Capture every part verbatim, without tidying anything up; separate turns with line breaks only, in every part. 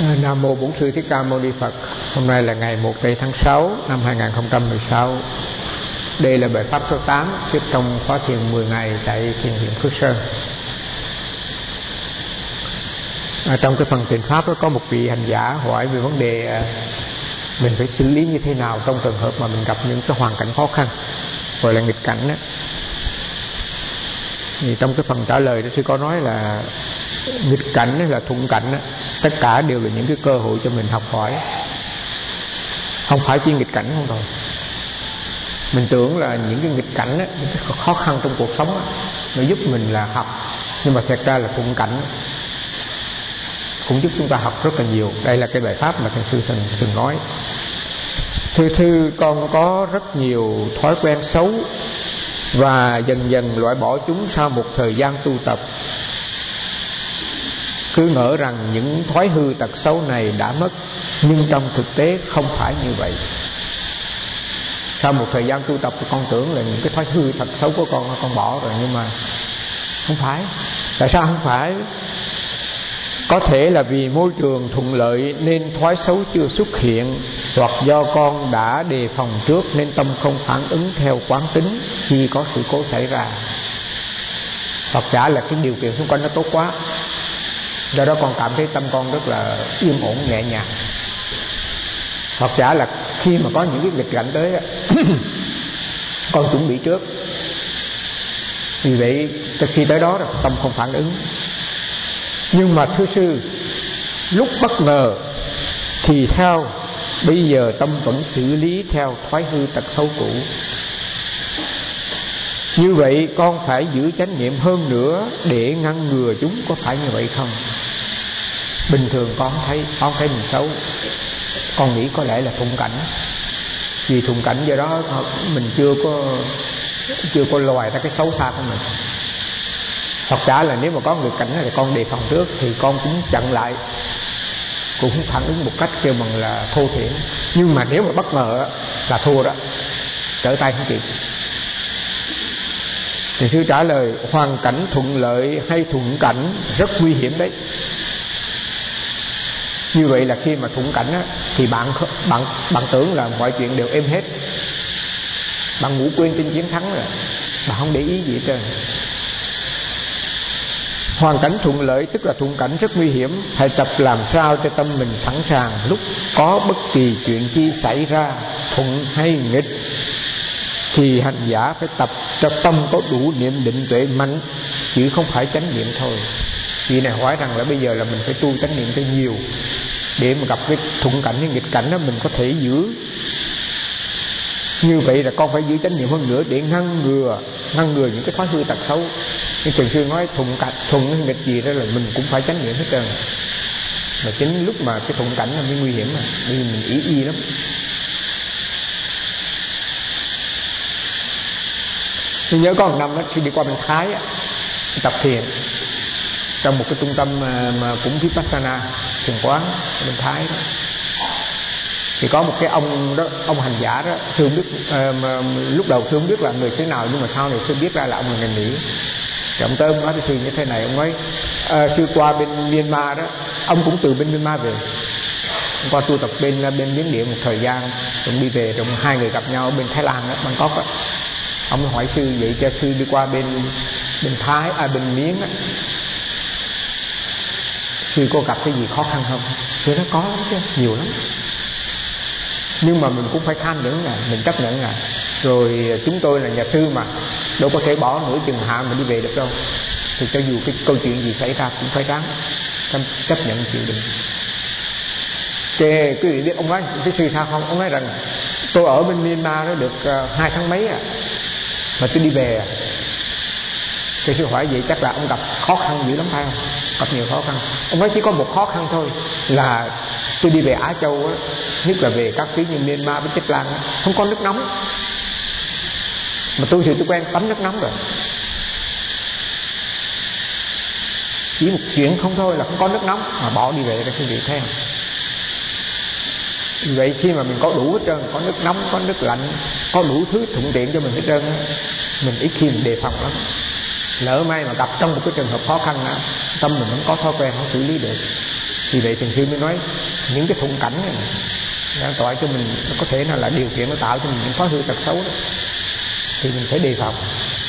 Nam mô Bổn Sư Thích Ca Mâu Ni Phật. Hôm nay là ngày một tây tháng sáu năm hai nghìn không trăm mười sáu. Đây là bài pháp số tám tiếp trong khóa thiền mười ngày tại thiền viện Phước Sơn. À, trong cái phần thiền pháp đó có một vị hành giả hỏi về vấn đề mình phải xử lý như thế nào trong trường hợp mà mình gặp những cái hoàn cảnh khó khăn, gọi là nghịch cảnh đó. Thì trong cái phần trả lời đó sư có nói là nghịch cảnh hay là thuận cảnh đó, tất cả đều là những cái cơ hội cho mình học hỏi, không phải chỉ nghịch cảnh không thôi. Mình tưởng là những cái nghịch cảnh đó, những cái khó khăn trong cuộc sống đó, nó giúp mình là học, nhưng mà thật ra là thuận cảnh cũng giúp chúng ta học rất là nhiều. Đây là cái bài pháp mà thầy sư thường, thường nói: Thưa thư, con có rất nhiều thói quen xấu và dần dần loại bỏ chúng sau một thời gian tu tập. Cứ ngỡ rằng những thói hư tật xấu này đã mất, nhưng trong thực tế không phải như vậy. Sau một thời gian tu tập thì con tưởng là những cái thói hư tật xấu của con con bỏ rồi, nhưng mà không phải. Tại sao không phải? Có thể là vì môi trường thuận lợi nên thói xấu chưa xuất hiện, hoặc do con đã đề phòng trước nên tâm không phản ứng theo quán tính khi có sự cố xảy ra. Hoặc giả là cái điều kiện xung quanh nó tốt quá, do đó con cảm thấy tâm con rất là yên ổn nhẹ nhàng. Hoặc giả là khi mà có những cái nghịch cảnh tới con chuẩn bị trước, vì vậy khi tới đó tâm không phản ứng. Nhưng mà thưa sư, lúc bất ngờ thì sao? Bây giờ tâm vẫn xử lý theo thói hư tật xấu cũ. Như vậy con phải giữ chánh niệm hơn nữa để ngăn ngừa chúng, có phải như vậy không? Bình thường con thấy con thấy mình xấu, con nghĩ có lẽ là thuận cảnh, vì thuận cảnh do đó mình chưa có chưa có loài ra cái xấu xa của mình. Hoặc giả là nếu mà có nghịch cảnh thì con đề phòng trước thì con cũng chặn lại, cũng phản ứng một cách kêu bằng là thô thiển. Nhưng mà nếu mà bất ngờ là thua đó, trở tay không kịp. Thì sư trả lời: hoàn cảnh thuận lợi hay thuận cảnh rất nguy hiểm đấy. Như vậy là khi mà thuận cảnh á, thì bạn bạn bạn tưởng là mọi chuyện đều êm hết, bạn ngủ quên trên chiến thắng rồi, bạn không để ý gì hết trơn. Hoàn cảnh thuận lợi tức là thuận cảnh rất nguy hiểm. Hãy tập làm sao cho tâm mình sẵn sàng lúc có bất kỳ chuyện chi xảy ra, thuận hay nghịch, thì hành giả phải tập cho tâm có đủ niệm định tuệ mạnh, chứ không phải chánh niệm thôi. Vị này hỏi rằng là bây giờ là mình phải tu chánh niệm cho nhiều, để mà gặp cái thuận cảnh hay nghịch cảnh đó mình có thể giữ. Như vậy là con phải giữ chánh niệm hơn nữa để ngăn ngừa ngăn ngừa những cái thói hư tật xấu. Nhưng thường xuyên nói thuận cảnh thuận hay nghịch gì đó là mình cũng phải chánh niệm hết trơn. Mà chính lúc mà cái thuận cảnh là mới nguy hiểm, mà vì mình ý y lắm. Tôi nhớ có một năm đó khi đi qua bên Thái á, tập thiền trong một cái trung tâm mà, mà cũng Vipassana thiền quán ở bên Thái đó. Thì có một cái ông đó, ông hành giả đó, sư không biết uh, mà, lúc đầu sư không biết là người thế nào, nhưng mà sau này sư biết ra là ông là người Mỹ. Thì ông tới ông nói với sư như thế này, ông nói uh, sư qua bên Myanmar đó, ông cũng từ bên Myanmar về, ông qua tu tập bên bên Miến Điện một thời gian, rồi đi về, rồi hai người gặp nhau ở bên Thái Lan đó, Bangkok đó. Ông hỏi sư vậy cho sư đi qua bên bên Thái à bên Miến á, sư có gặp cái gì khó khăn không? Sư nói có lắm chứ, nhiều lắm. Nhưng mà mình cũng phải tham nhẫn à, mình chấp nhận à. Rồi chúng tôi là nhà sư mà, đâu có thể bỏ nửa chừng hạ mà đi về được đâu. Thì cho dù cái câu chuyện gì xảy ra cũng phải ráng chấp nhận chịu đựng. Kể quý vị biết ông nói cái sư sao không? Ông nói rằng tôi ở bên Myanmar đó được uh, hai tháng mấy à, mà tôi đi về à. Thì sư hỏi vậy chắc là ông gặp khó khăn dữ lắm phải không? Gặp nhiều khó khăn. Ông nói chỉ có một khó khăn thôi, là tôi đi về Á Châu á, nhất là về các phía như Myanmar với Tích Lan á, không có nước nóng. Mà tôi thì tôi quen tắm nước nóng rồi. Chỉ một chuyện không thôi là không có nước nóng mà bỏ đi về ra quý vị thấy không? Vậy khi mà mình có đủ hết trơn, có nước nóng, có nước lạnh, có đủ thứ thuận tiện cho mình hết trơn á, mình ít khi mình đề phòng lắm. Lỡ may mà gặp trong một cái trường hợp khó khăn á, tâm mình không có thói quen không xử lý được, Vì vậy thường xuyên mới nói những cái thung cảnh này đang tỏa cho mình, nó có thể là, là điều kiện nó tạo cho mình những thói hư tật xấu đó, thì mình phải đề phòng.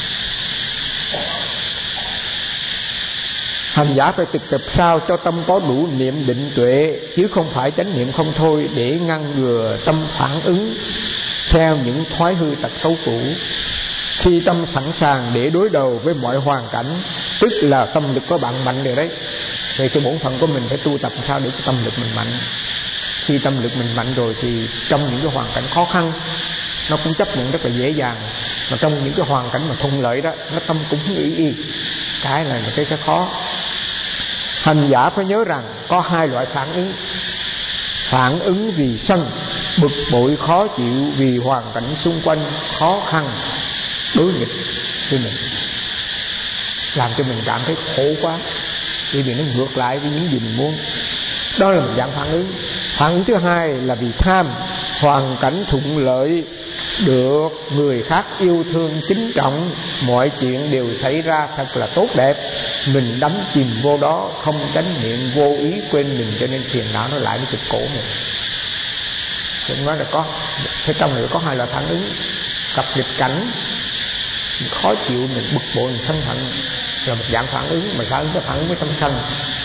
Hành giả phải thực tập sao cho tâm có đủ niệm định tuệ, chứ không phải chánh niệm không thôi, để ngăn ngừa tâm phản ứng theo những thói hư tật xấu cũ. Khi tâm sẵn sàng để đối đầu với mọi hoàn cảnh, tức là tâm lực có bạn mạnh rồi đấy. Về cái bổn phận của mình phải tu tập sao để cho tâm lực mình mạnh. Khi tâm lực mình mạnh rồi thì trong những cái hoàn cảnh khó khăn nó cũng chấp nhận rất là dễ dàng, mà trong những cái hoàn cảnh mà thuận lợi đó, nó tâm cũng ý y. Cái này là cái cái khó. Hành giả phải nhớ rằng có hai loại phản ứng: phản ứng vì sân, bực bội khó chịu vì hoàn cảnh xung quanh khó khăn đối nghịch với mình, làm cho mình cảm thấy khổ quá, bởi vì nó ngược lại với những gì mình muốn. Đó là một dạng phản ứng. Phản ứng thứ hai là vì tham, hoàn cảnh thuận lợi, được người khác yêu thương kính trọng, mọi chuyện đều xảy ra thật là tốt đẹp, mình đắm chìm vô đó, không chánh niệm, vô ý quên mình, cho nên phiền não nó lại nó chụp cổ mình. Chúng nói là có thế, trong này có hai loại phản ứng: gặp nghịch cảnh mình khó chịu, mình bực bội, mình sân hận, là một dạng phản ứng. Mà phản ứng cái phản ứng với tâm sân.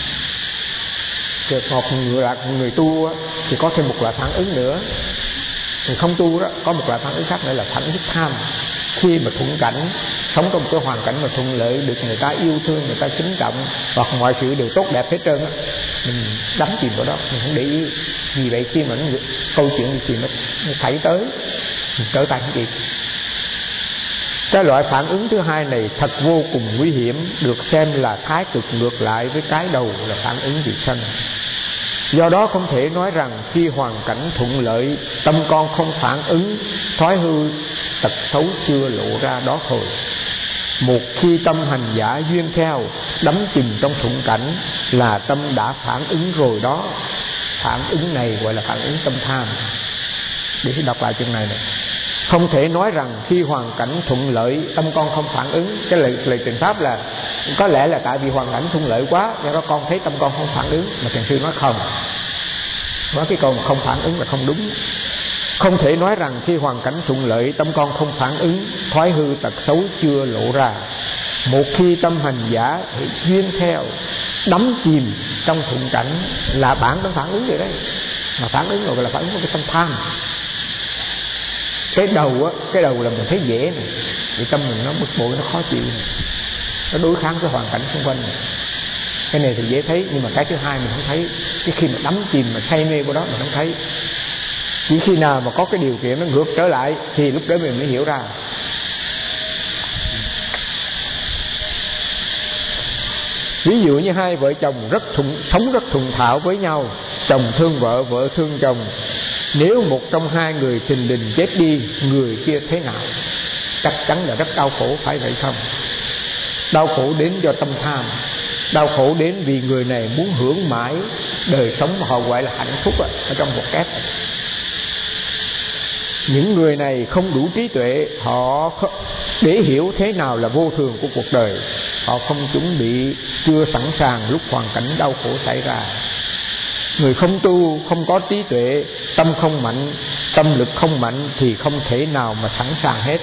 Được một người là người tu á, thì có thêm một loại phản ứng nữa. Người không tu đó có một loại phản ứng khác nữa là phản ứng tham. Khi mà thuận cảnh, sống trong một cái hoàn cảnh mà thuận lợi, được người ta yêu thương, người ta kính trọng, hoặc mọi sự đều tốt đẹp hết trơn á, mình đắm chìm vào đó, mình không để ý. Vì vậy khi mà nó, câu chuyện gì nó, nó xảy tới, mình trở tay không kịp. Cái loại phản ứng thứ hai này thật vô cùng nguy hiểm, được xem là thái cực ngược lại với cái đầu là phản ứng vì sân. Do đó không thể nói rằng khi hoàn cảnh thuận lợi, tâm con không phản ứng, thói hư tật xấu chưa lộ ra đó thôi. Một khi tâm hành giả duyên theo, đắm chìm trong thuận cảnh, là tâm đã phản ứng rồi đó. Phản ứng này gọi là phản ứng tâm tham. Để đọc lại chương này này. Không thể nói rằng khi hoàn cảnh thuận lợi tâm con không phản ứng. Cái lời, lời trình pháp là có lẽ là tại vì hoàn cảnh thuận lợi quá, do đó con thấy tâm con không phản ứng. Mà thiền sư nói không, nói cái câu mà không phản ứng là không đúng. Không thể nói rằng khi hoàn cảnh thuận lợi tâm con không phản ứng, thói hư tật xấu chưa lộ ra. Một khi tâm hành giả thì duyên theo, đắm chìm trong thuận cảnh, là bản nó phản ứng rồi đấy. Mà phản ứng rồi là phản ứng của cái tâm tham. Cái đầu á, cái đầu là mình thấy dễ này, vì tâm mình nó bực bội, nó khó chịu này, nó đối kháng với hoàn cảnh xung quanh này. Cái này thì dễ thấy, nhưng mà cái thứ hai mình không thấy. Cái khi mà đắm chìm mà say mê của đó mình không thấy. Chỉ khi nào mà có cái điều kiện nó ngược trở lại thì lúc đó mình mới hiểu ra. Ví dụ như hai vợ chồng rất thuận, sống rất thuận thạo với nhau, chồng thương vợ, vợ thương chồng. Nếu một trong hai người thình lình chết đi, người kia thế nào? Chắc chắn là rất đau khổ, phải vậy không? Đau khổ đến do tâm tham, đau khổ đến vì người này muốn hưởng mãi đời sống mà họ gọi là hạnh phúc ở trong một kép. Những người này không đủ trí tuệ, họ để hiểu thế nào là vô thường của cuộc đời. Họ không chuẩn bị, chưa sẵn sàng lúc hoàn cảnh đau khổ xảy ra. Người không tu, không có trí tuệ, tâm không mạnh, tâm lực không mạnh thì không thể nào mà sẵn sàng hết.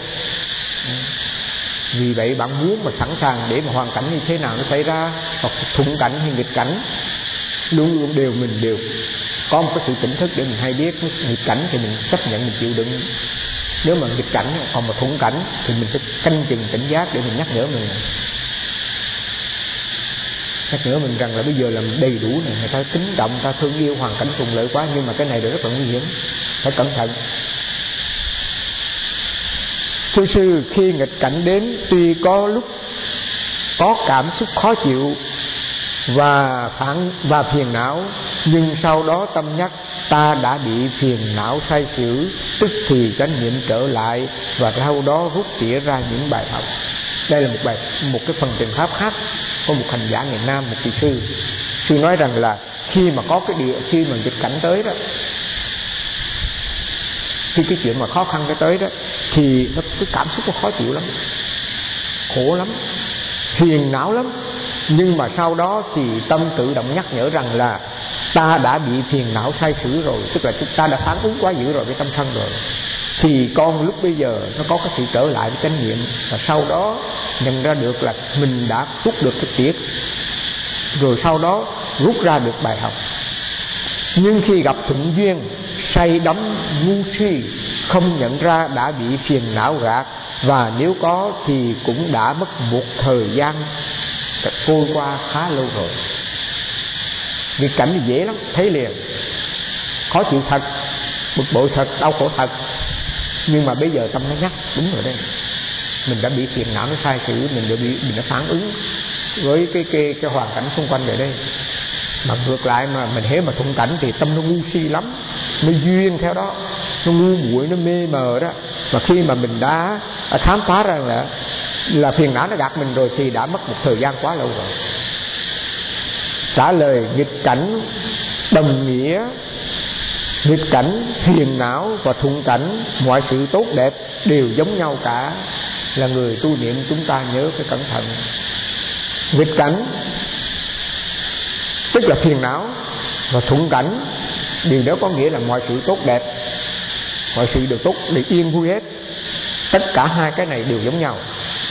Vì vậy bạn muốn mà sẵn sàng để mà hoàn cảnh như thế nào nó xảy ra, hoặc thuận cảnh hay nghịch cảnh, luôn luôn đều mình đều có một cái sự tỉnh thức để mình hay biết. Nghịch cảnh thì mình chấp nhận, mình chịu đựng. Nếu mà nghịch cảnh, còn mà thuận cảnh thì mình phải canh chừng tỉnh giác để mình nhắc nhở mình. Nhắc nhở mình rằng là bây giờ làm đầy đủ này, người ta kính trọng, ta thương yêu, hoàn cảnh thuận lợi quá, nhưng mà cái này đều rất là nguy hiểm, phải cẩn thận. Thưa sư, khi nghịch cảnh đến, tuy có lúc có cảm xúc khó chịu và phản và phiền não, nhưng sau đó tâm nhắc ta đã bị phiền não sai sử, tức thì chánh niệm trở lại và sau đó rút tỉa ra những bài học. Đây là một bài một cái phần trình pháp khác của một hành giả ngày Nam, một vị sư. Sư nói rằng là khi mà có cái địa khi mà nghịch cảnh tới đó, khi cái chuyện mà khó khăn cái tới đó, thì nó cái cảm xúc nó khó chịu lắm, khổ lắm, phiền não lắm. Nhưng mà sau đó thì tâm tự động nhắc nhở rằng là ta đã bị phiền não sai sử rồi, tức là chúng ta đã phản ứng quá dữ rồi với tâm thân rồi, thì con lúc bây giờ nó có cái sự trở lại với chánh niệm, và sau đó nhận ra được là mình đã rút được cái tiết, rồi sau đó rút ra được bài học. Nhưng khi gặp thuận duyên, say đắm ngu si, không nhận ra đã bị phiền não gạt, và nếu có thì cũng đã mất một thời gian trôi qua khá lâu rồi. Việc cảnh thì dễ lắm, thấy liền, khó chịu thật, bực bội thật, đau khổ thật. Nhưng mà bây giờ tâm nó nhắc, đúng rồi đây, mình đã bị phiền não nó sai sử, mình đã bị mình đã phản ứng với cái cái cái hoàn cảnh xung quanh ở đây. Mà ngược lại mà mình hễ mà thuận cảnh thì tâm nó ngu si lắm, nó duyên theo đó, nó ngu muội, nó mê mờ đó. Và khi mà mình đã khám phá ra là là phiền não nó gạt mình rồi thì đã mất một thời gian quá lâu rồi. Trả lời nghịch cảnh đồng nghĩa, nghịch cảnh, phiền não và thuận cảnh, mọi sự tốt đẹp đều giống nhau cả. Là người tu niệm chúng ta nhớ phải cẩn thận. Nghịch cảnh tức là phiền não, và thuận cảnh điều đó có nghĩa là mọi sự tốt đẹp, mọi sự đều tốt, đều yên vui hết. Tất cả hai cái này đều giống nhau.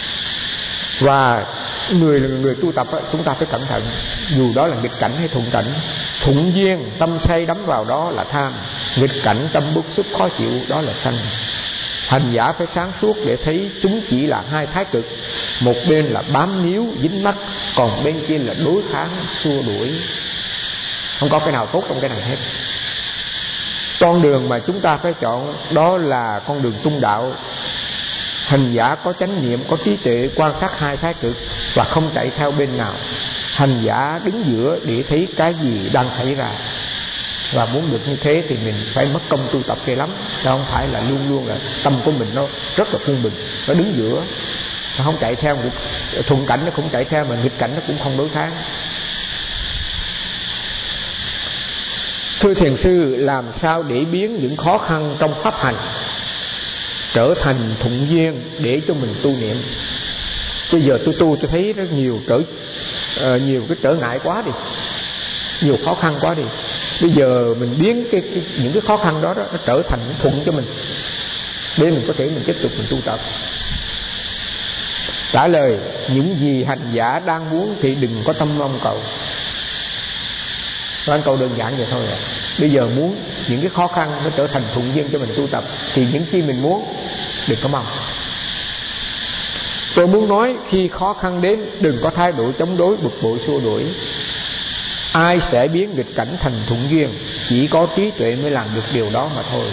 Và người người tu tập chúng ta phải cẩn thận, dù đó là nghịch cảnh hay thuận cảnh. Thuận duyên tâm say đắm vào đó là tham, nghịch cảnh tâm bức xúc khó chịu đó là sân. Hành giả phải sáng suốt để thấy chúng chỉ là hai thái cực, một bên là bám níu dính mắc, còn bên kia là đối kháng xua đuổi. Không có cái nào tốt trong cái này hết. Con đường mà chúng ta phải chọn đó là con đường trung đạo. Hành giả có chánh niệm, có trí tuệ, quan sát hai thái cực và không chạy theo bên nào. Hành giả đứng giữa để thấy cái gì đang xảy ra. Và muốn được như thế thì mình phải mất công tu tập ghê lắm. Chứ không phải là luôn luôn là tâm của mình nó rất là quân bình, nó đứng giữa, nó không chạy theo. Thuận cảnh nó cũng chạy theo, mà nghịch cảnh nó cũng không đối kháng. Thưa thiền sư, làm sao để biến những khó khăn trong pháp hành trở thành thuận duyên để cho mình tu niệm? Bây giờ tôi tu tôi thấy rất nhiều trở uh, nhiều cái trở ngại quá đi, nhiều khó khăn quá đi. Bây giờ mình biến cái, cái những cái khó khăn đó, đó nó trở thành thuận cho mình, để mình có thể mình tiếp tục mình tu tập. Trả lời, những gì hành giả đang muốn thì đừng có tâm mong cầu. Nói câu đơn giản vậy thôi à. Bây giờ muốn những cái khó khăn nó trở thành thuận duyên cho mình tu tập thì những chi mình muốn đừng có mong. Tôi muốn nói khi khó khăn đến đừng có thái độ chống đối, bực bội, xua đuổi. Ai sẽ biến nghịch cảnh thành thuận duyên? Chỉ có trí tuệ mới làm được điều đó mà thôi.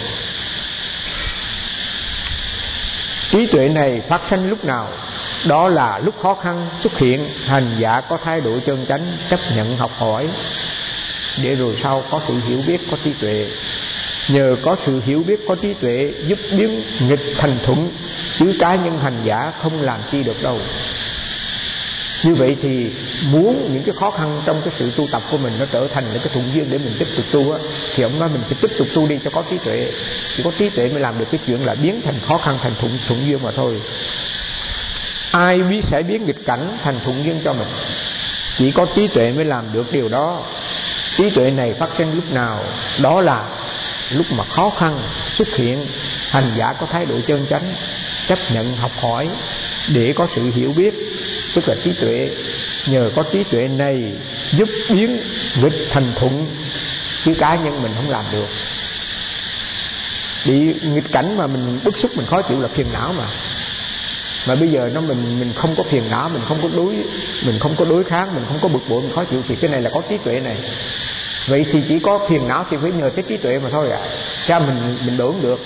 Trí tuệ này phát sinh lúc nào? Đó là lúc khó khăn xuất hiện, hành giả có thái độ chân chánh, chấp nhận học hỏi, để rồi sau có sự hiểu biết, có trí tuệ. Nhờ có sự hiểu biết, có trí tuệ giúp biến nghịch thành thuận, chứ cá nhân hành giả không làm chi được đâu. Như vậy thì muốn những cái khó khăn trong cái sự tu tập của mình nó trở thành những cái thuận duyên để mình tiếp tục tu á, thì ông nói mình phải tiếp tục tu đi cho có trí tuệ. Chỉ có trí tuệ mới làm được cái chuyện là biến thành khó khăn thành thuận, thuận duyên mà thôi. Ai biết sẽ biến nghịch cảnh thành thuận duyên cho mình? Chỉ có trí tuệ mới làm được điều đó. Trí tuệ này phát sinh lúc nào? Đó là lúc mà khó khăn xuất hiện, hành giả có thái độ chân chánh, chấp nhận học hỏi để có sự hiểu biết, tức là trí tuệ. Nhờ có trí tuệ này giúp biến nghịch thành thuận, chứ cá nhân mình không làm được. Bị nghịch cảnh mà mình bức xúc, mình khó chịu là phiền não mà. Mà bây giờ nó mình mình không có phiền não, mình không có đối mình không có đối kháng, mình không có bực bội, mình khó chịu, thì cái này là có trí tuệ này. Vậy thì chỉ có phiền não thì phải nhờ tới trí tuệ mà thôi ạ. À. Cha mình mình đổi không được.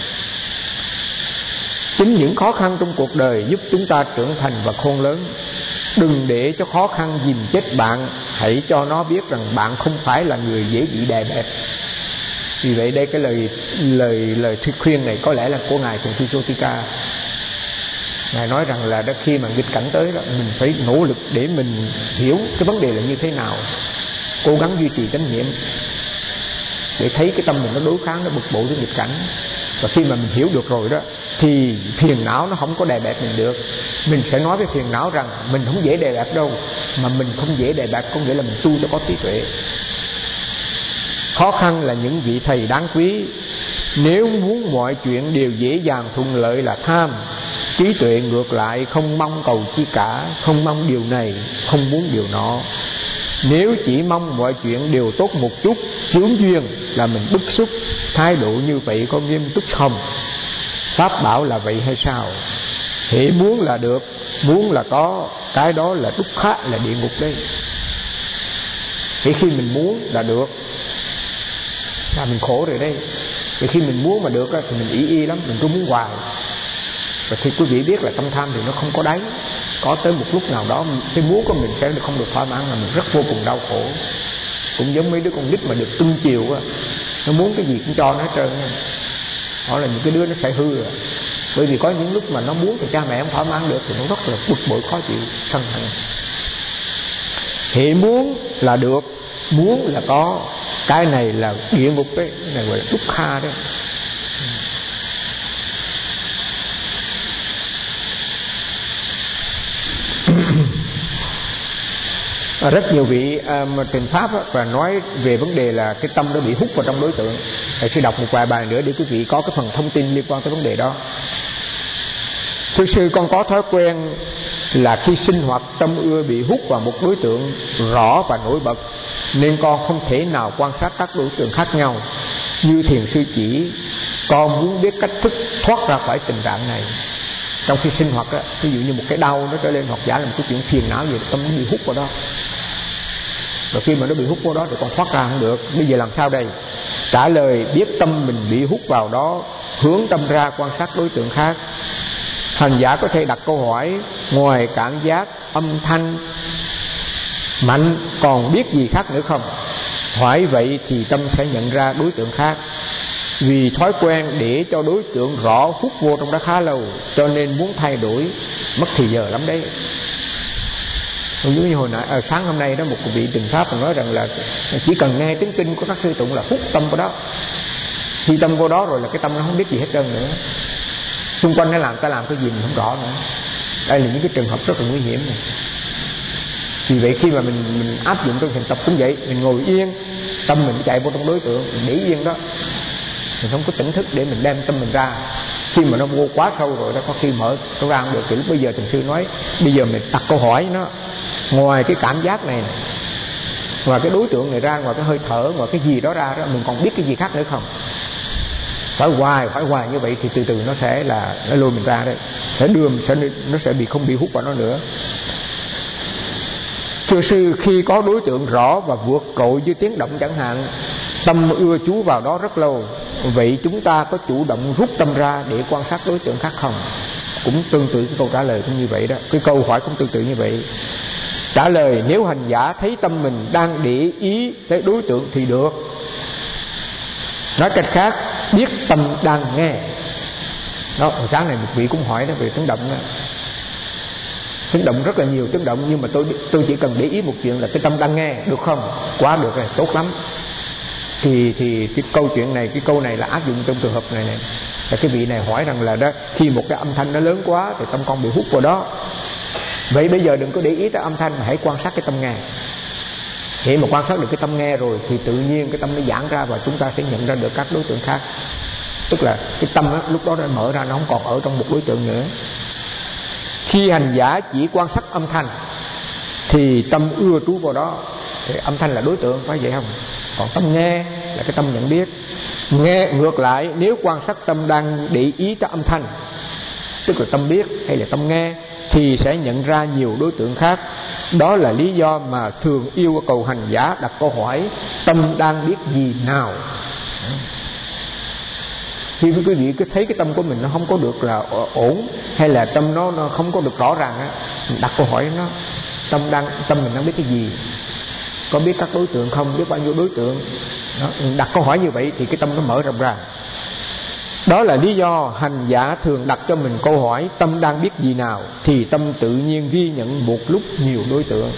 Chính những khó khăn trong cuộc đời giúp chúng ta trưởng thành và khôn lớn. Đừng để cho khó khăn dìm chết bạn, hãy cho nó biết rằng bạn không phải là người dễ bị đè bẹp. Vì vậy đây cái lời lời lời khuyên này có lẽ là của ngài Thượng Sư Sotika. Ngài nói rằng là đó, khi mà nghịch cảnh tới đó, mình phải nỗ lực để mình hiểu cái vấn đề là như thế nào, cố gắng duy trì chánh niệm để thấy cái tâm mình nó đối kháng, nó bực bội với nghịch cảnh. Và khi mà mình hiểu được rồi đó thì phiền não nó không có đè bẹp mình được. Mình sẽ nói với phiền não rằng mình không dễ đè bẹp đâu, mà mình không dễ đè bẹp có nghĩa là mình tu cho có trí tuệ. Khó khăn là những vị thầy đáng quý. Nếu muốn mọi chuyện đều dễ dàng thuận lợi là tham. Trí tuệ ngược lại không mong cầu chi cả, không mong điều này, không muốn điều nọ. Nếu chỉ mong mọi chuyện đều tốt một chút, chướng duyên là mình bức xúc. Thái độ như vậy có nghiêm túc không? Pháp bảo là vậy hay sao? Hễ muốn là được, muốn là có, cái đó là đúc khá, là địa ngục đấy. Thì khi mình muốn là được là mình khổ rồi đấy. Thì khi mình muốn mà được thì mình ý y lắm, mình cứ muốn hoài. Và khi quý vị biết là tâm tham thì nó không có đáy. Có tới một lúc nào đó cái muốn của mình sẽ không được thỏa mãn, là mình rất vô cùng đau khổ. Cũng giống mấy đứa con nít mà được cưng chiều á, nó muốn cái gì cũng cho nó hết trơn. Đó là những cái đứa nó sẽ hư rồi. Bởi vì có những lúc mà nó muốn thì cha mẹ không thỏa mãn được thì nó rất là bực bội, khó chịu, sân hận. Hệ muốn là được, muốn là có. Cái này là địa ngục đấy, cái này gọi là đúc kha đấy. Rất nhiều vị um, trình pháp á, và nói về vấn đề là cái tâm nó bị hút vào trong đối tượng. Thầy sẽ đọc một vài bài nữa để quý vị có cái phần thông tin liên quan tới vấn đề đó. Thưa sư, con có thói quen là khi sinh hoạt tâm ưa bị hút vào một đối tượng rõ và nổi bật, nên con không thể nào quan sát các đối tượng khác nhau. Như thiền sư chỉ, con muốn biết cách thức thoát ra khỏi tình trạng này. Trong khi sinh hoạt á, ví dụ như một cái đau nó trở lên, hoặc giả là một cái chuyện phiền não gì, tâm nó bị hút vào đó. Rồi khi mà nó bị hút vào đó thì con thoát ra không được. Bây giờ làm sao đây? Trả lời: biết tâm mình bị hút vào đó, hướng tâm ra quan sát đối tượng khác. Hành giả có thể đặt câu hỏi: ngoài cảm giác, âm thanh mạnh còn biết gì khác nữa không? Hỏi vậy thì tâm sẽ nhận ra đối tượng khác. Vì thói quen để cho đối tượng rõ hút vô trong đó khá lâu, cho nên muốn thay đổi mất thì giờ lắm đấy. Giống như hồi nãy à, sáng hôm nay đó, một vị trình pháp nói rằng là chỉ cần nghe tiếng kinh của các sư tụng là hút tâm vào đó. Khi tâm vô đó rồi là cái tâm nó không biết gì hết trơn nữa. Xung quanh nó làm ta làm cái gì mình không rõ nữa. Đây là những cái trường hợp rất là nguy hiểm này. Vì vậy khi mà mình mình áp dụng trong thiền tập cũng vậy, mình ngồi yên, tâm mình chạy vô trong đối tượng, mình để yên đó, mình không có tỉnh thức để mình đem tâm mình ra. Khi mà nó vô quá sâu rồi đó, có khi mở nó ra không được. Thì lúc bây giờ thiền sư nói, bây giờ mình đặt câu hỏi nó, ngoài cái cảm giác này, này ngoài cái đối tượng này ra, ngoài cái hơi thở, ngoài cái gì đó ra đó, mình còn biết cái gì khác nữa không? Phải hoài, phải hoài như vậy thì từ từ nó sẽ là nó lôi mình ra đấy, sẽ đưa sẽ nó sẽ bị không bị hút vào nó nữa. Thưa sư, khi có đối tượng rõ và vượt trội như tiếng động chẳng hạn, tâm ưa chú vào đó rất lâu, vậy chúng ta có chủ động rút tâm ra để quan sát đối tượng khác không? Cũng tương tự cái câu trả lời cũng như vậy đó. Cái câu hỏi cũng tương tự như vậy. Trả lời: nếu hành giả thấy tâm mình đang để ý tới đối tượng thì được. Nói cách khác, biết tâm đang nghe. Đó, hồi sáng này một vị cũng hỏi đó về tiếng động đó. Tiếng động rất là nhiều tiếng động, nhưng mà tôi tôi chỉ cần để ý một chuyện là cái tâm đang nghe, được không? Quá được rồi, tốt lắm. Thì thì cái câu chuyện này, cái câu này là áp dụng trong trường hợp này này. Là cái vị này hỏi rằng là đó, khi một cái âm thanh nó lớn quá thì tâm con bị hút vào đó. Vậy bây giờ đừng có để ý tới âm thanh mà hãy quan sát cái tâm nghe. Khi mà quan sát được cái tâm nghe rồi thì tự nhiên cái tâm nó giãn ra và chúng ta sẽ nhận ra được các đối tượng khác. Tức là cái tâm đó, lúc đó nó mở ra, nó không còn ở trong một đối tượng nữa. Khi hành giả chỉ quan sát âm thanh thì tâm ưa trú vào đó, thì âm thanh là đối tượng, phải vậy không? Còn tâm nghe là cái tâm nhận biết. Nghe ngược lại, nếu quan sát tâm đang để ý tới âm thanh, tức là tâm biết hay là tâm nghe, thì sẽ nhận ra nhiều đối tượng khác. Đó là lý do mà thường yêu cầu hành giả đặt câu hỏi: tâm đang biết gì nào? Khi quý vị cứ thấy cái tâm của mình nó không có được là ổn, hay là tâm nó, nó không có được rõ ràng á, đặt câu hỏi nó: tâm đang tâm mình đang biết cái gì? Có biết các đối tượng không? Biết bao nhiêu đối tượng? Đó, đặt câu hỏi như vậy thì cái tâm nó mở rộng ra. Đó là lý do hành giả thường đặt cho mình câu hỏi tâm đang biết gì nào, thì tâm tự nhiên ghi nhận một lúc nhiều đối tượng.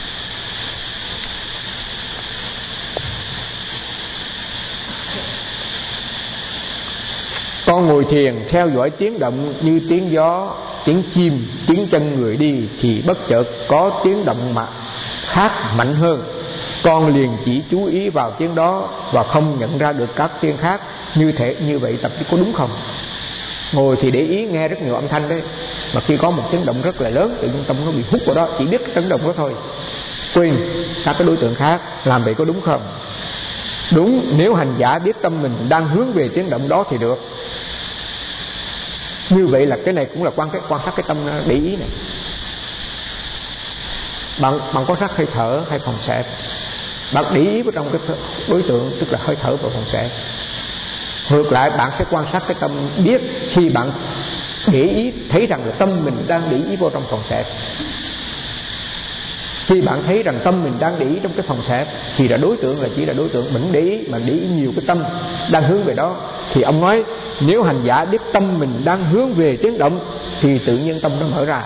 Con ngồi thiền theo dõi tiếng động như tiếng gió, tiếng chim, tiếng chân người đi, thì bất chợt có tiếng động mà khác mạnh hơn, Con liền chỉ chú ý vào tiếng đó và không nhận ra được các tiếng khác. Như thế như vậy tập có đúng không? Ngồi thì để ý nghe rất nhiều âm thanh đấy, mà khi có một tiếng động rất là lớn, tự nhiên tâm nó bị hút vào đó, chỉ biết cái tiếng động đó thôi, quên các cái đối tượng khác. Làm vậy có đúng không? Đúng, nếu hành giả biết tâm mình đang hướng về tiếng động đó thì được. Như vậy là cái này cũng là quan cái quan sát cái tâm để ý này. Bạn bạn quan sát hơi thở hay phòng xẹp, bạn để ý vào trong cái đối tượng, tức là hơi thở và phòng xẹp. Ngược lại bạn sẽ quan sát cái tâm biết khi bạn để ý thấy rằng là tâm mình đang để ý vào trong phòng xẹp. Khi bạn thấy rằng tâm mình đang để ý trong cái phòng xẹp thì là đối tượng là chỉ là đối tượng, mình để ý mà để ý nhiều cái tâm đang hướng về đó. Thì ông nói nếu hành giả biết tâm mình đang hướng về tiếng động thì tự nhiên tâm nó mở ra.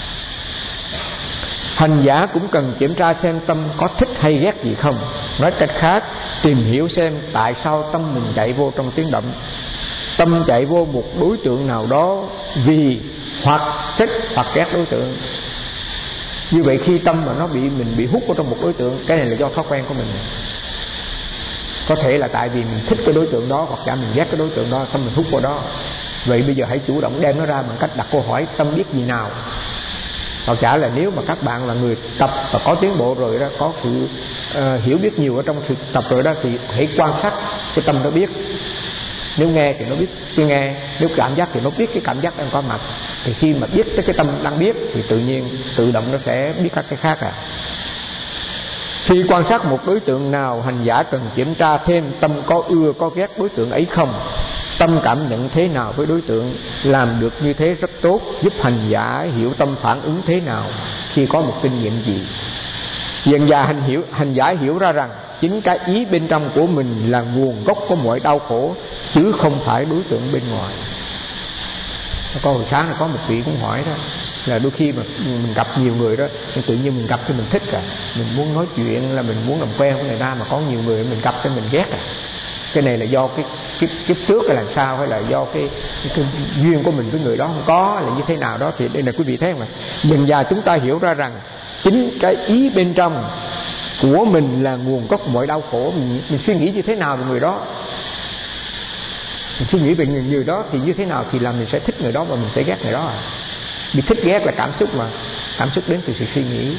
Hành giả cũng cần kiểm tra xem tâm có thích hay ghét gì không. Nói cách khác, tìm hiểu xem tại sao tâm mình chạy vô trong tiếng động. Tâm chạy vô một đối tượng nào đó vì hoặc thích hoặc ghét đối tượng. Như vậy khi tâm mà nó bị mình bị hút vào trong một đối tượng, cái này là do thói quen của mình. Có thể là tại vì mình thích cái đối tượng đó, hoặc giả mình ghét cái đối tượng đó, tâm mình hút vào đó. Vậy bây giờ hãy chủ động đem nó ra bằng cách đặt câu hỏi tâm biết gì nào. Hoặc giả là nếu mà các bạn là người tập và có tiến bộ rồi đó, có sự uh, hiểu biết nhiều ở trong sự tập rồi đó, thì hãy quan sát cái tâm nó biết. Nếu nghe thì nó biết cái nghe, nếu cảm giác thì nó biết cái cảm giác đang có mặt. Thì khi mà biết cái tâm đang biết thì tự nhiên tự động nó sẽ biết các cái khác à. Khi quan sát một đối tượng nào, hành giả cần kiểm tra thêm tâm có ưa có ghét đối tượng ấy không, tâm cảm nhận thế nào với đối tượng. Làm được như thế rất tốt, giúp hành giả hiểu tâm phản ứng thế nào khi có một kinh nghiệm gì. Dần dà hành hiểu hành giả hiểu ra rằng chính cái ý bên trong của mình là nguồn gốc của mọi đau khổ, chứ không phải đối tượng bên ngoài. Có hồi sáng là có một vị cũng hỏi đó, là đôi khi mà mình gặp nhiều người đó, nhưng tự nhiên mình gặp thì mình thích à, mình muốn nói chuyện, là mình muốn làm quen với người ta, mà có nhiều người mình gặp thì mình ghét à. Cái này là do cái kiếp, kiếp trước hay làm sao, hay là do cái, cái, cái duyên của mình với người đó không có, là như thế nào đó. Thì đây là quý vị thấy không ạ? Dần dà chúng ta hiểu ra rằng chính cái ý bên trong của mình là nguồn gốc mọi đau khổ. Mình, mình suy nghĩ như thế nào về người đó, mình suy nghĩ về người, người đó thì như thế nào thì làm mình sẽ thích người đó và mình sẽ ghét người đó à. Vì thích ghét là cảm xúc mà, cảm xúc đến từ sự suy nghĩ.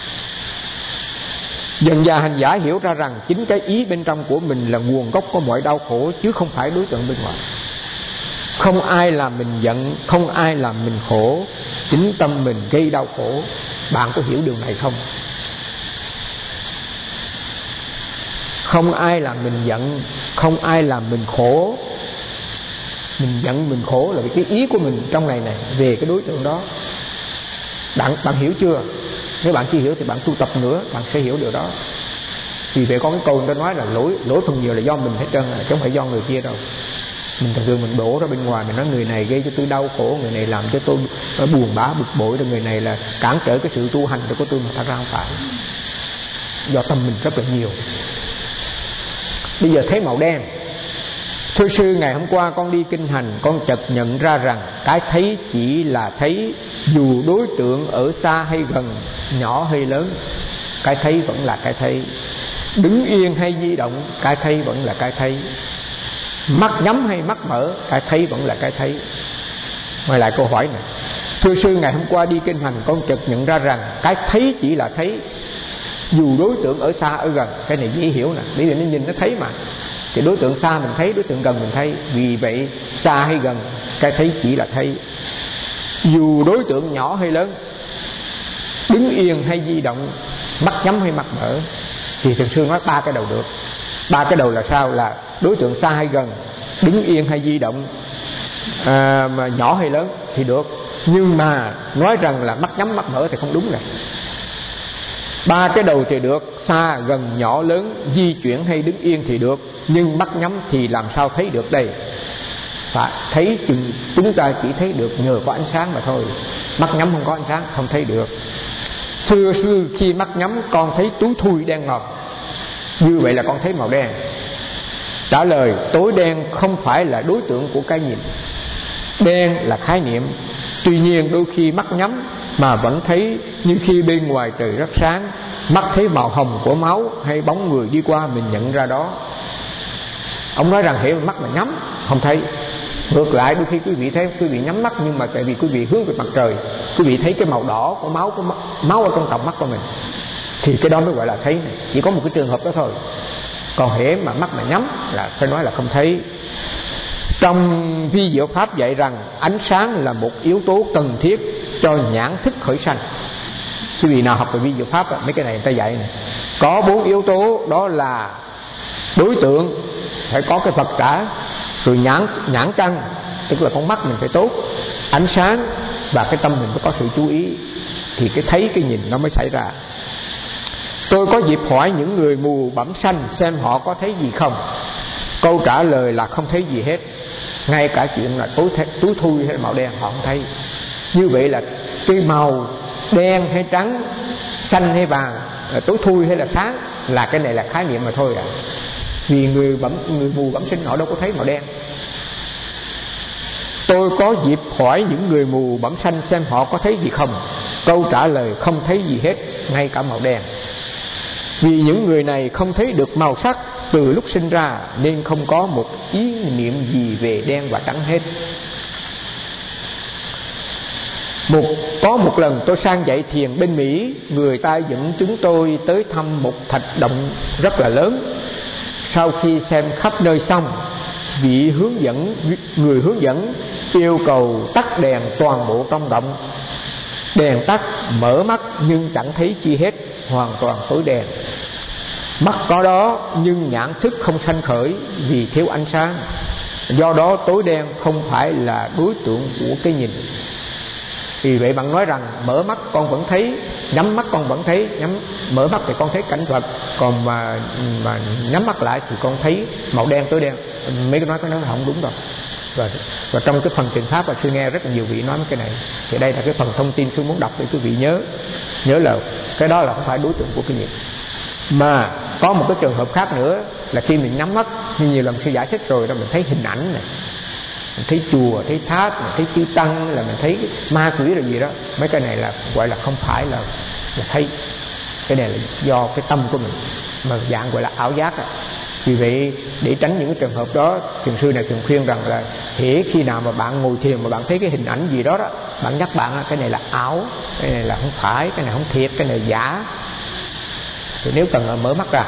Dần dà hành giả hiểu ra rằng chính cái ý bên trong của mình là nguồn gốc của mọi đau khổ, chứ không phải đối tượng bên ngoài. Không ai làm mình giận, không ai làm mình khổ, chính tâm mình gây đau khổ. Bạn có hiểu điều này không? Không ai làm mình giận, không ai làm mình khổ. Mình giận mình khổ là vì cái ý của mình trong này này về cái đối tượng đó. Bạn bạn hiểu chưa? Nếu bạn chưa hiểu thì bạn tu tập nữa, bạn sẽ hiểu điều đó. Vì vậy có cái câu người ta nói là lỗi lỗi phần nhiều là do mình hết trơn, chứ không phải do người kia đâu. Mình thường thường mình đổ ra bên ngoài, mình nói người này gây cho tôi đau khổ, người này làm cho tôi buồn bã bực bội, rồi người này là cản trở cái sự tu hành của tôi, mà thật ra không phải. Do tâm mình rất là nhiều. Bây giờ thấy màu đen. Thưa sư, ngày hôm qua con đi kinh hành, con chợt nhận ra rằng cái thấy chỉ là thấy, dù đối tượng ở xa hay gần, nhỏ hay lớn, cái thấy vẫn là cái thấy. Đứng yên hay di động, cái thấy vẫn là cái thấy. Mắt nhắm hay mắt mở, cái thấy vẫn là cái thấy. Ngoài lại câu hỏi này. Thưa sư, ngày hôm qua đi kinh hành, con chợt nhận ra rằng cái thấy chỉ là thấy, dù đối tượng ở xa ở gần. Cái này dễ hiểu nè, bởi vì nó nhìn nó thấy mà. Thì đối tượng xa mình thấy, đối tượng gần mình thấy. Vì vậy xa hay gần, cái thấy chỉ là thấy. Dù đối tượng nhỏ hay lớn, đứng yên hay di động, mắt nhắm hay mắt mở. Thì thường xuyên nói ba cái đầu được. Ba cái đầu là sao? Là đối tượng xa hay gần, đứng yên hay di động, à, mà nhỏ hay lớn thì được. Nhưng mà nói rằng là mắt nhắm mắt mở thì không đúng này. Ba cái đầu thì được, xa gần nhỏ lớn, di chuyển hay đứng yên thì được. Nhưng mắt nhắm thì làm sao thấy được đây? Phải thấy chừng chúng ta chỉ thấy được nhờ có ánh sáng mà thôi. Mắt nhắm không có ánh sáng không thấy được. Thưa sư, khi mắt nhắm con thấy túi thui đen ngòm, như vậy là con thấy màu đen. Trả lời, tối đen không phải là đối tượng của cái nhìn. Đen là khái niệm. Tuy nhiên đôi khi mắt nhắm mà vẫn thấy như khi bên ngoài trời rất sáng, mắt thấy màu hồng của máu hay bóng người đi qua mình nhận ra đó. Ông nói rằng hễ mắt mà nhắm không thấy. Ngược lại đôi khi quý vị thấy quý vị nhắm mắt, nhưng mà tại vì quý vị hướng về mặt trời, quý vị thấy cái màu đỏ của máu của máu ở trong tròng mắt của mình, thì cái đó mới gọi là thấy này. Chỉ có một cái trường hợp đó thôi. Còn hễ mà mắt mà nhắm là phải nói là không thấy. Trong vi diệu pháp dạy rằng ánh sáng là một yếu tố cần thiết cho nhãn thức khởi sanh. Quý vị nào học về vi diệu pháp, mấy cái này người ta dạy này. Có bốn yếu tố, đó là đối tượng phải có cái vật cả, rồi nhãn nhãn căn, tức là con mắt mình phải tốt, ánh sáng, và cái tâm mình phải có sự chú ý, thì cái thấy cái nhìn nó mới xảy ra. Tôi có dịp hỏi những người mù bẩm sanh xem họ có thấy gì không. Câu trả lời là không thấy gì hết. Ngay cả chuyện là tối, tối thui hay màu đen họ không thấy. Như vậy là cái màu đen hay trắng, xanh hay vàng, tối thui hay là sáng, là cái này là khái niệm mà thôi à. Vì người bẩm người mù bẩm sinh họ đâu có thấy màu đen. Tôi có dịp hỏi những người mù bẩm sanh xem họ có thấy gì không. Câu trả lời không thấy gì hết, ngay cả màu đen. Vì những người này không thấy được màu sắc từ lúc sinh ra, nên không có một ý niệm gì về đen và trắng hết. Một, có một lần tôi sang dạy thiền bên Mỹ, người ta dẫn chúng tôi tới thăm một thạch động rất là lớn. Sau khi xem khắp nơi xong, vị hướng dẫn người hướng dẫn yêu cầu tắt đèn toàn bộ trong động. Đèn tắt, mở mắt nhưng chẳng thấy chi hết, hoàn toàn tối đen. Mắt có đó nhưng nhãn thức không sanh khởi vì thiếu ánh sáng. Do đó tối đen không phải là đối tượng của cái nhìn. Vì vậy bạn nói rằng mở mắt con vẫn thấy, nhắm mắt con vẫn thấy, nhắm mở mắt thì con thấy cảnh vật, còn mà mà nhắm mắt lại thì con thấy màu đen tối đen. Mấy cái nói cái đó là không đúng đâu. Và, và trong cái phần trình pháp mà sư nghe rất là nhiều vị nói cái này, thì đây là cái phần thông tin sư muốn đọc để quý vị nhớ. Nhớ là cái đó là không phải đối tượng của cái nhìn. Mà có một cái trường hợp khác nữa là khi mình nhắm mắt, như nhiều lần sư giải thích rồi đó, mình thấy hình ảnh này, mình thấy chùa, thấy tháp, mình thấy chư tăng, là mình thấy ma quỷ rồi gì đó. Mấy cái này là gọi là không phải là, là thấy. Cái này là do cái tâm của mình, mà dạng gọi là ảo giác à. Vì vậy để tránh những cái trường hợp đó, thiền sư này thường khuyên rằng là hễ khi nào mà bạn ngồi thiền mà bạn thấy cái hình ảnh gì đó đó, bạn nhắc bạn cái này là ảo, cái này là không phải, cái này không thiệt, cái này là giả, thì nếu cần mở mắt ra.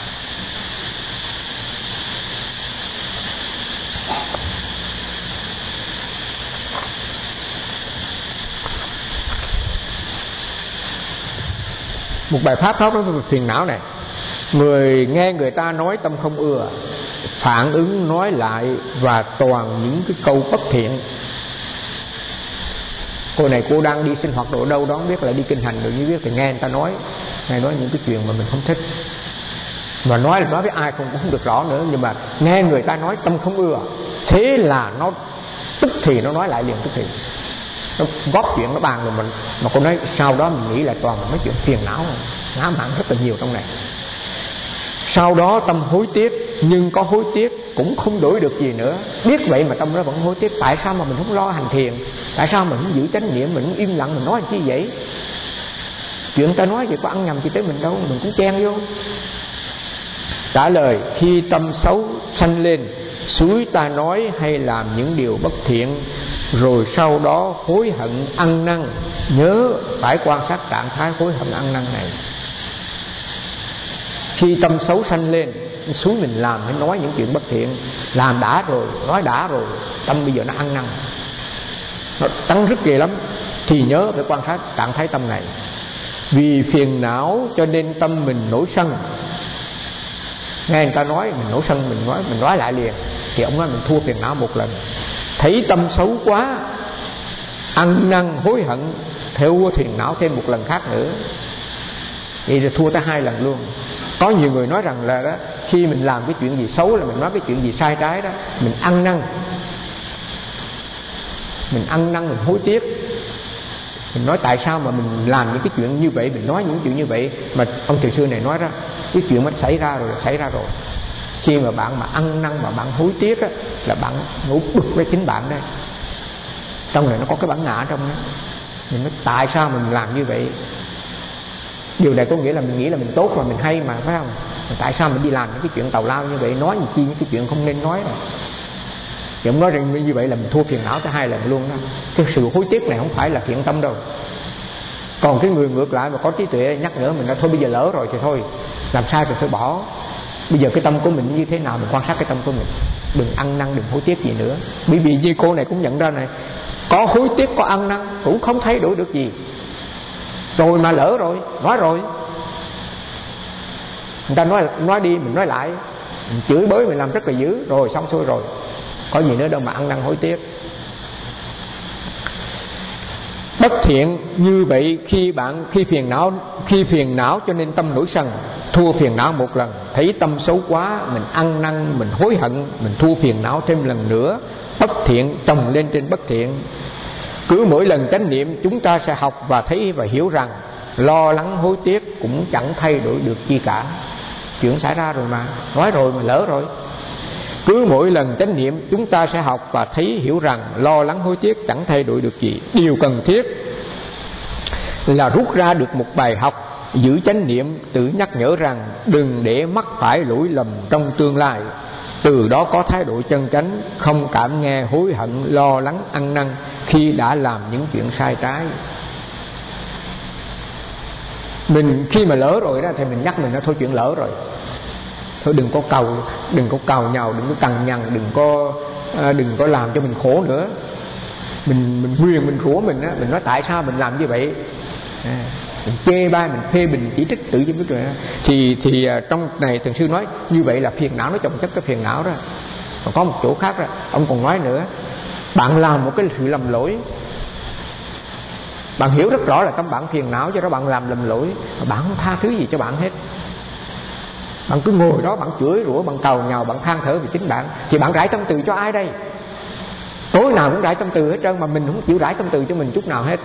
Một bài pháp nói về phiền não này. Người nghe người ta nói tâm không ưa, phản ứng nói lại và toàn những cái câu bất thiện. Cô này cô đang đi sinh hoạt độ đâu đó, không biết là đi kinh hành rồi, như biết thì nghe người ta nói, nghe nói những cái chuyện mà mình không thích, mà nói là nói với ai cũng không được rõ nữa, nhưng mà nghe người ta nói tâm không ưa, thế là nó tức thì nó nói lại liền, tức thì nó góp chuyện nó bàn rồi mình. Mà cô nói sau đó mình nghĩ là toàn mấy chuyện phiền não, ngã mạn rất là nhiều trong này. Sau đó tâm hối tiếc, nhưng có hối tiếc cũng không đổi được gì nữa. Biết vậy mà tâm nó vẫn hối tiếc. Tại sao mà mình không lo hành thiền? Tại sao mình không giữ chánh niệm? Mình không im lặng, mình nói chi vậy? Chuyện ta nói vậy có ăn nhầm chi tới mình đâu, mình cũng chen vô. Trả lời: khi tâm xấu sanh lên, suối ta nói hay làm những điều bất thiện, rồi sau đó hối hận ăn năn, nhớ phải quan sát trạng thái hối hận ăn năn này. Khi tâm xấu sanh lên, suối mình làm hay nói những chuyện bất thiện, làm đã rồi, nói đã rồi, tâm bây giờ nó ăn năn, nó tăng rất ghê lắm, thì nhớ phải quan sát trạng thái tâm này. Vì phiền não cho nên tâm mình nổi sân. Nghe người ta nói mình nổi sân, mình nói mình nói lại liền, thì ông nói mình thua phiền não một lần. Thấy tâm xấu quá, ăn năn hối hận, theo phiền não thêm một lần khác nữa, vậy thì thua tới hai lần luôn. Có nhiều người nói rằng là đó, khi mình làm cái chuyện gì xấu là mình nói cái chuyện gì sai trái đó, mình ăn năn, mình ăn năn, mình hối tiếc, mình nói tại sao mà mình làm những cái chuyện như vậy, mình nói những chuyện như vậy. Mà ông thiền sư này nói đó, cái chuyện nó xảy ra rồi là xảy ra rồi. Khi mà bạn mà ăn năn mà bạn hối tiếc á, là bạn ngủ bực với chính bạn đây. Trong này nó có cái bản ngã trong đó. Mình nói tại sao mình làm như vậy. Điều này có nghĩa là mình nghĩ là mình tốt rồi, mình hay mà, phải không? Tại sao mình đi làm những cái chuyện tào lao như vậy, nói gì chi những cái chuyện không nên nói rồi. Thì ông nói rằng như vậy là mình thua phiền não tới hai lần luôn đó. Cái sự hối tiếc này không phải là thiện tâm đâu. Còn cái người ngược lại mà có trí tuệ nhắc nhở mình là thôi bây giờ lỡ rồi thì thôi, làm sai thì phải bỏ. Bây giờ cái tâm của mình như thế nào, mình quan sát cái tâm của mình, đừng ăn năn, đừng hối tiếc gì nữa. Bởi vì như cô này cũng nhận ra này, có hối tiếc có ăn năn cũng không thay đổi được gì. Rồi mà lỡ rồi, nói rồi, người ta nói nói đi mình nói lại, mình chửi bới mình làm rất là dữ, rồi xong xuôi rồi, có gì nữa đâu mà ăn năn hối tiếc. Bất thiện như vậy khi bạn khi phiền não khi phiền não cho nên tâm nổi sân, thua phiền não một lần, thấy tâm xấu quá, mình ăn năn, mình hối hận, mình thua phiền não thêm lần nữa, bất thiện chồng lên trên bất thiện. Cứ mỗi lần chánh niệm chúng ta sẽ học và thấy và hiểu rằng lo lắng hối tiếc cũng chẳng thay đổi được chi cả. Chuyện xảy ra rồi mà, nói rồi mà lỡ rồi. Cứ mỗi lần chánh niệm chúng ta sẽ học và thấy hiểu rằng lo lắng hối tiếc chẳng thay đổi được gì. Điều cần thiết là rút ra được một bài học, giữ chánh niệm, tự nhắc nhở rằng đừng để mắc phải lỗi lầm trong tương lai. Từ đó có thái độ chân chánh, không cảm nghe hối hận, lo lắng, ăn năn khi đã làm những chuyện sai trái. Mình khi mà lỡ rồi đó thì mình nhắc mình là thôi chuyện lỡ rồi, thôi đừng có cầu, đừng có cầu nhau, đừng có cằn nhằn, đừng có à, đừng có làm cho mình khổ nữa. Mình mình quyền mình rủa mình á, mình nói tại sao mình làm như vậy, à, mình chê bai, mình phê bình, chỉ trích tự nhiên biết rồi. Thì thì à, trong này Thượng Sư nói như vậy là phiền não nó chồng chất cái phiền não đó. Còn có một chỗ khác đó, ông còn nói nữa, bạn làm một cái sự lầm lỗi, bạn hiểu rất rõ là tâm bạn phiền não, cho đó bạn làm lầm lỗi, bạn không tha thứ gì cho bạn hết. Bạn cứ ngồi đó, bạn chửi rủa, bạn cầu nhào, bạn than thở về chính bạn, thì bạn rải tâm từ cho ai đây? Tối nào cũng rải tâm từ hết trơn, mà mình không chịu rải tâm từ cho mình chút nào hết.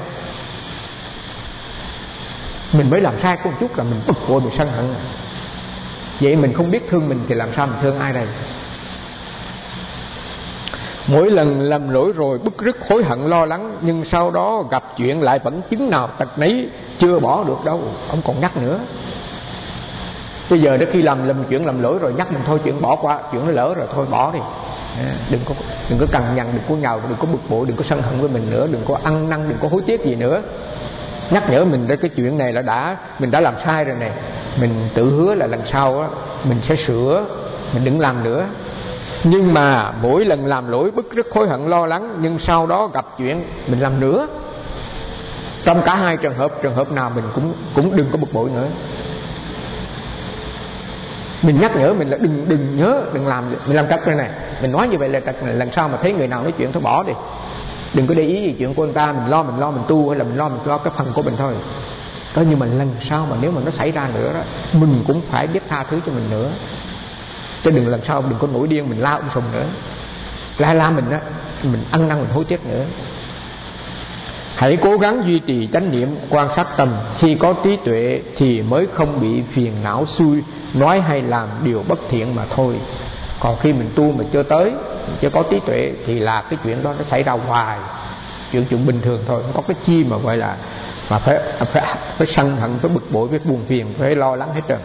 Mình mới làm sai có một chút là mình bực bội, mình sân hận. Vậy mình không biết thương mình thì làm sao mình thương ai đây? Mỗi lần làm lỗi rồi bức rứt hối hận lo lắng, nhưng sau đó gặp chuyện lại vẫn chứng nào tật nấy, chưa bỏ được đâu. Ông còn nhắc nữa. Bây giờ đến khi làm lầm chuyện làm lỗi rồi nhắc mình thôi chuyện bỏ qua, chuyện nó lỡ rồi thôi bỏ đi. À, đừng có đừng có cằn nhằn, đừng có nhào, đừng có bực bội, đừng có sân hận với mình nữa, đừng có ăn năn, đừng có hối tiếc gì nữa. Nhắc nhở mình đến cái chuyện này là đã mình đã làm sai rồi này. Mình tự hứa là lần sau á mình sẽ sửa, mình đừng làm nữa. Nhưng mà mỗi lần làm lỗi bức rứt hối hận lo lắng, nhưng sau đó gặp chuyện mình làm nữa. Trong cả hai trường hợp, trường hợp nào mình cũng cũng đừng có bực bội nữa. Mình nhắc nhở mình là đừng đừng nhớ, đừng làm, mình làm trật này này, mình nói như vậy là trật này. Lần sau mà thấy người nào nói chuyện thôi bỏ đi, đừng có để ý gì chuyện của người ta. Mình lo mình lo mình tu, hay là mình lo mình lo cái phần của mình thôi. Đó, nhưng mà lần sau mà nếu mà nó xảy ra nữa đó, mình cũng phải biết tha thứ cho mình nữa. Chứ đừng lần sau đừng có nổi điên mình la ông sùng nữa, la la mình á, mình ăn năn mình hối tiếc nữa. Hãy cố gắng duy trì chánh niệm, quan sát tâm. Khi có trí tuệ thì mới không bị phiền não xui nói hay làm điều bất thiện mà thôi. Còn khi mình tu mà chưa tới, chưa có trí tuệ thì là cái chuyện đó nó xảy ra hoài, chuyện chuyện bình thường thôi, không có cái chi mà gọi là mà phải phải phải sân hận, phải bực bội, phải buồn phiền, phải lo lắng hết trơn.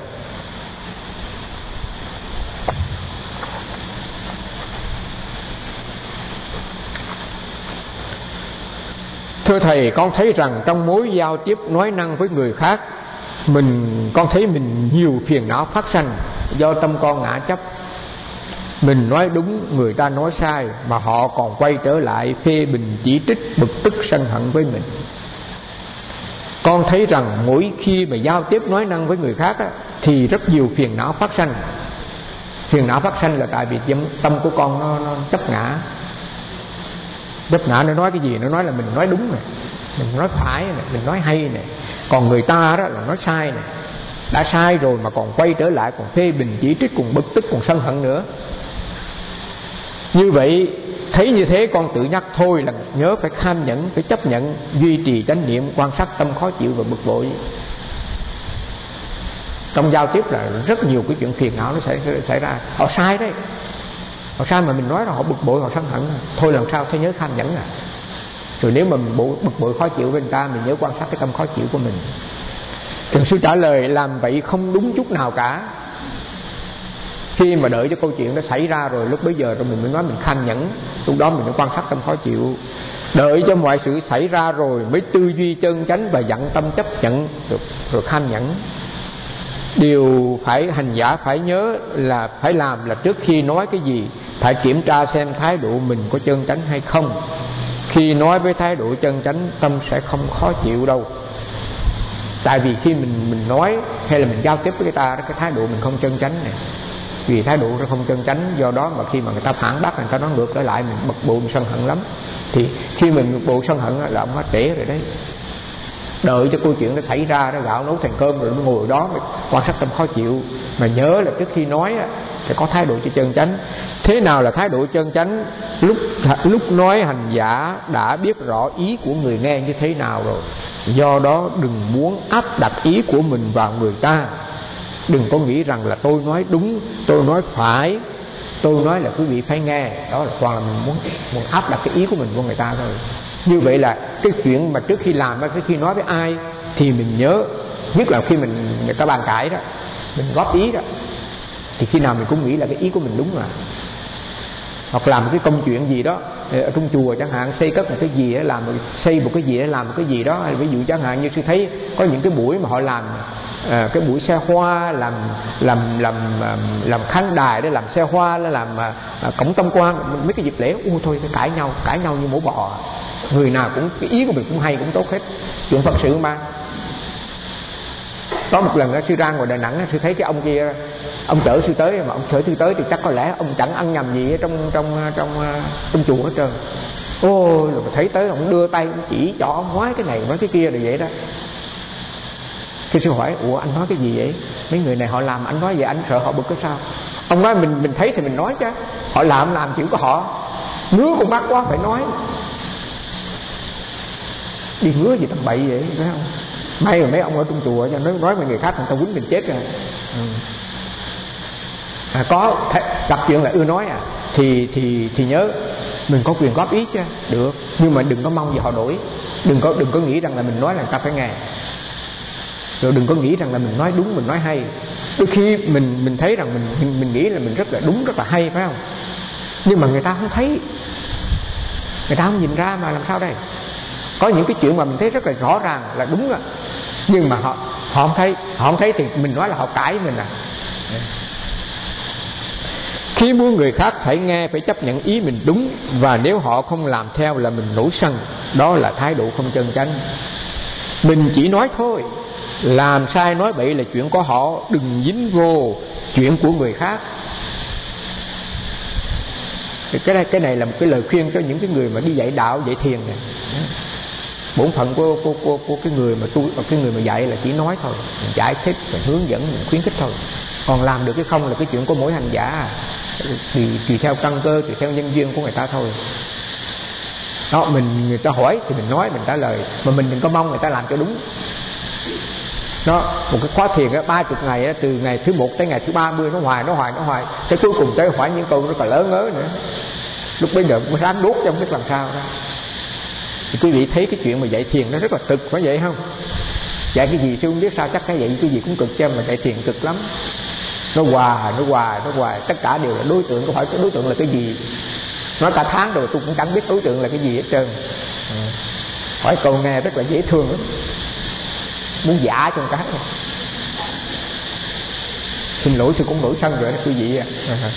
Thưa Thầy, con thấy rằng trong mối giao tiếp nói năng với người khác, mình con thấy mình nhiều phiền não phát sanh do tâm con ngã chấp. Mình nói đúng, người ta nói sai, mà họ còn quay trở lại phê bình, chỉ trích, bực tức, sân hận với mình. Con thấy rằng mỗi khi mà giao tiếp nói năng với người khác á, thì rất nhiều phiền não phát sanh. Phiền não phát sanh là tại vì tâm của con nó, nó chấp ngã. Chấp ngã nó nói cái gì, nó nói là mình nói đúng này, mình nói phải này, mình nói hay này. Còn người ta đó là nói sai này. Đã sai rồi mà còn quay trở lại, còn phê bình, chỉ trích, còn bực tức, còn sân hận nữa. Như vậy, thấy như thế con tự nhắc thôi là nhớ phải kham nhẫn, phải chấp nhận, duy trì chánh niệm, quan sát tâm khó chịu và bực bội. Trong giao tiếp là rất nhiều cái chuyện phiền não nó xảy, xảy ra. Họ sai đấy, họ sai mà mình nói là họ bực bội, họ sân hận. Thôi lần sau phải nhớ kham nhẫn à. Rồi nếu mà mình bực bội khó chịu với người ta, mình nhớ quan sát cái tâm khó chịu của mình. Thiền sư trả lời: làm vậy không đúng chút nào cả. Khi mà đợi cho câu chuyện nó xảy ra rồi, lúc bấy giờ rồi mình mới nói mình kham nhẫn. Lúc đó mình mới quan sát tâm khó chịu. Đợi cho mọi sự xảy ra rồi mới tư duy chân chánh và dặn tâm chấp nhận được, rồi kham nhẫn. Điều phải hành giả phải nhớ là phải làm là trước khi nói cái gì phải kiểm tra xem thái độ mình có chân chánh hay không. Khi nói với thái độ chân chánh, tâm sẽ không khó chịu đâu. Tại vì khi mình mình nói hay là mình giao tiếp với người ta, cái thái độ mình không chân chánh này. Vì thái độ nó không chân chánh, do đó mà khi mà người ta phản bác, người ta nói ngược lại lại, mình bực bội, mình sân hận lắm. Thì khi mình bực bội sân hận là ông hết trễ rồi đấy. Đợi cho câu chuyện nó xảy ra, nó gạo nấu thành cơm rồi nó ngồi đó mới quan sát tâm khó chịu. Mà nhớ là trước khi nói phải có thái độ cho chân chánh. Thế nào là thái độ chân chánh? Lúc lúc nói hành giả đã biết rõ ý của người nghe như thế nào rồi. Do đó đừng muốn áp đặt ý của mình vào người ta. Đừng có nghĩ rằng là tôi nói đúng, tôi nói phải, tôi nói là quý vị phải nghe. Đó là toàn là mình muốn, muốn áp đặt cái ý của mình vào người ta thôi. Như vậy là cái chuyện mà trước khi làm, trước khi nói với ai thì mình nhớ, nhất là khi mình người ta bàn cãi đó, mình góp ý đó, thì khi nào mình cũng nghĩ là cái ý của mình đúng rồi. Hoặc làm một cái công chuyện gì đó ở trong chùa chẳng hạn, xây cất một cái gì đó, làm xây một cái gì đó, làm một cái gì đó. Ví dụ chẳng hạn như sư thấy có những cái buổi mà họ làm à, cái buổi xe hoa, làm làm làm làm khán đài để làm xe hoa, để làm à, cổng tâm quan, mấy cái dịp lễ, u thôi phải cãi nhau, cãi nhau như mổ bò. Người nào cũng cái ý của mình cũng hay, cũng tốt hết. Chuyện Phật sự mà. Có một lần sư ra ngoài Đà Nẵng, sư thấy cái ông kia, ông chở sư tới, mà ông chở sư tới thì chắc có lẽ ông chẳng ăn nhầm gì ở trong trong trong trong chùa hết trơn. Ôi, rồi thấy tới ông đưa tay, ông chỉ cho ông nói cái này nói cái kia rồi vậy đó. Khi sư hỏi: ủa anh nói cái gì vậy? Mấy người này họ làm anh nói vậy, anh sợ họ bực cái sao? Ông nói mình mình thấy thì mình nói chứ, họ làm làm chuyện của họ, ngứa con mắt quá phải nói. Đi ngứa gì tầm bậy vậy, phải không? May rồi mấy ông ở trong chùa cho nói nói với người khác, người ta quýnh mình chết rồi. Ừ. À, có gặp chuyện là ưa nói à thì thì thì nhớ mình có quyền góp ý chứ, được, nhưng mà đừng có mong gì họ đổi. Đừng có đừng có nghĩ rằng là mình nói là người ta phải nghe. Rồi đừng có nghĩ rằng là mình nói đúng, mình nói hay. Đôi khi mình mình thấy rằng mình mình, mình nghĩ là mình rất là đúng, rất là hay, phải không? Nhưng mà người ta không thấy, người ta không nhìn ra mà làm sao đây? Có những cái chuyện mà mình thấy rất là rõ ràng là đúng rồi, nhưng mà họ họ không thấy, họ không thấy thì mình nói là họ cãi mình à. Khi muốn người khác phải nghe, phải chấp nhận ý mình đúng, và nếu họ không làm theo là mình nổi sân. Đó là thái độ không chân chánh. Mình chỉ nói thôi, làm sai nói bậy là chuyện của họ, đừng dính vô chuyện của người khác. Cái này, cái này là một cái lời khuyên cho những cái người mà đi dạy đạo, dạy thiền này. Bổn phận của, của, của, của cái người mà tu, cái người mà dạy là chỉ nói thôi, mình giải thích, mình hướng dẫn, mình khuyến khích thôi. Còn làm được cái không là cái chuyện của mỗi hành giả, thì tùy theo căn cơ, tùy theo nhân duyên của người ta thôi. Đó, mình người ta hỏi thì mình nói, mình trả lời, mà mình đừng có mong người ta làm cho đúng. Đó, một cái khóa thiền á, ba chục ngày á, từ ngày thứ một tới ngày thứ ba mươi, nó hoài, nó hoài, nó hoài, cái cuối cùng tới hỏi những câu rất là lớn ngớ nữa. Lúc bây giờ mới ráng đốt cho không biết làm sao đó. Thì quý vị thấy cái chuyện mà dạy thiền nó rất là cực, phải vậy không? Dạy cái gì chứ không biết sao, chắc cái dạy cái gì cũng cực chứ, mà dạy thiền cực lắm. Nó hoài, nó hoài, nó hoài, tất cả đều là đối tượng, có hỏi cái đối tượng là cái gì. Nói cả tháng rồi tôi cũng chẳng biết đối tượng là cái gì hết trơn. Ừ. Hỏi câu nghe rất là dễ thương lắm, muốn giả trong cái này. Xin lỗi, tôi cũng nổi sân rồi đó quý vị à.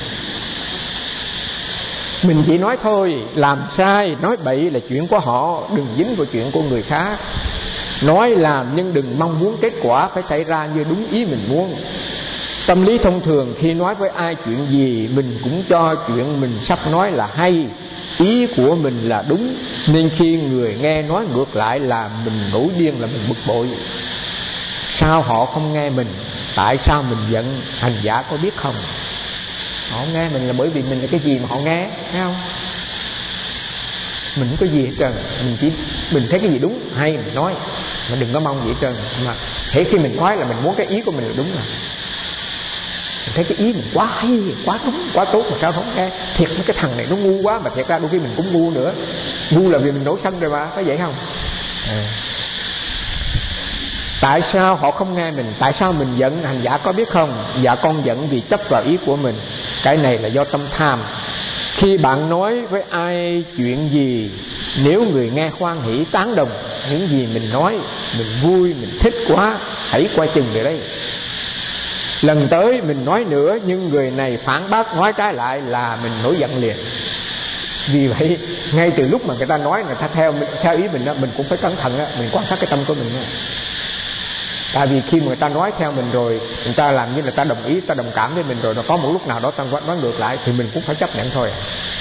Mình chỉ nói thôi, làm sai, nói bậy là chuyện của họ, đừng dính vào chuyện của người khác. Nói làm nhưng đừng mong muốn kết quả phải xảy ra như đúng ý mình muốn. Tâm lý thông thường khi nói với ai chuyện gì, mình cũng cho chuyện mình sắp nói là hay, ý của mình là đúng, nên khi người nghe nói ngược lại là mình nổi điên, là mình bực bội. Sao họ không nghe mình? Tại sao mình giận? Hành giả có biết không? Họ không nghe mình là bởi vì mình là cái gì mà họ nghe, thấy không? Mình không có gì hết trơn, mình chỉ mình thấy cái gì đúng hay mình nói, mà đừng có mong gì hết trơn. Mà thế khi mình nói là mình muốn cái ý của mình là đúng rồi. Mình thấy cái ý mình quá hay, quá đúng, quá tốt mà sao không nghe? Thiệt cái thằng này nó ngu quá, mà thiệt ra đôi khi mình cũng ngu nữa. Ngu là vì mình nổi sân rồi mà, có vậy không? À. Tại sao họ không nghe mình? Tại sao mình giận? Hành giả có biết không? Dạ con giận vì chấp vào ý của mình. Cái này là do tâm tham. Khi bạn nói với ai chuyện gì, nếu người nghe hoan hỷ tán đồng những gì mình nói, mình vui, mình thích quá, hãy quay chừng về đây. Lần tới mình nói nữa, nhưng người này phản bác nói trái lại là mình nổi giận liền. Vì vậy ngay từ lúc mà người ta nói, người ta theo theo ý mình đó, mình cũng phải cẩn thận đó, mình quan sát cái tâm của mình đó. Tại vì khi mà người ta nói theo mình rồi, người ta làm như là ta đồng ý, ta đồng cảm với mình rồi, nó có một lúc nào đó ta nói ngược lại thì mình cũng phải chấp nhận thôi.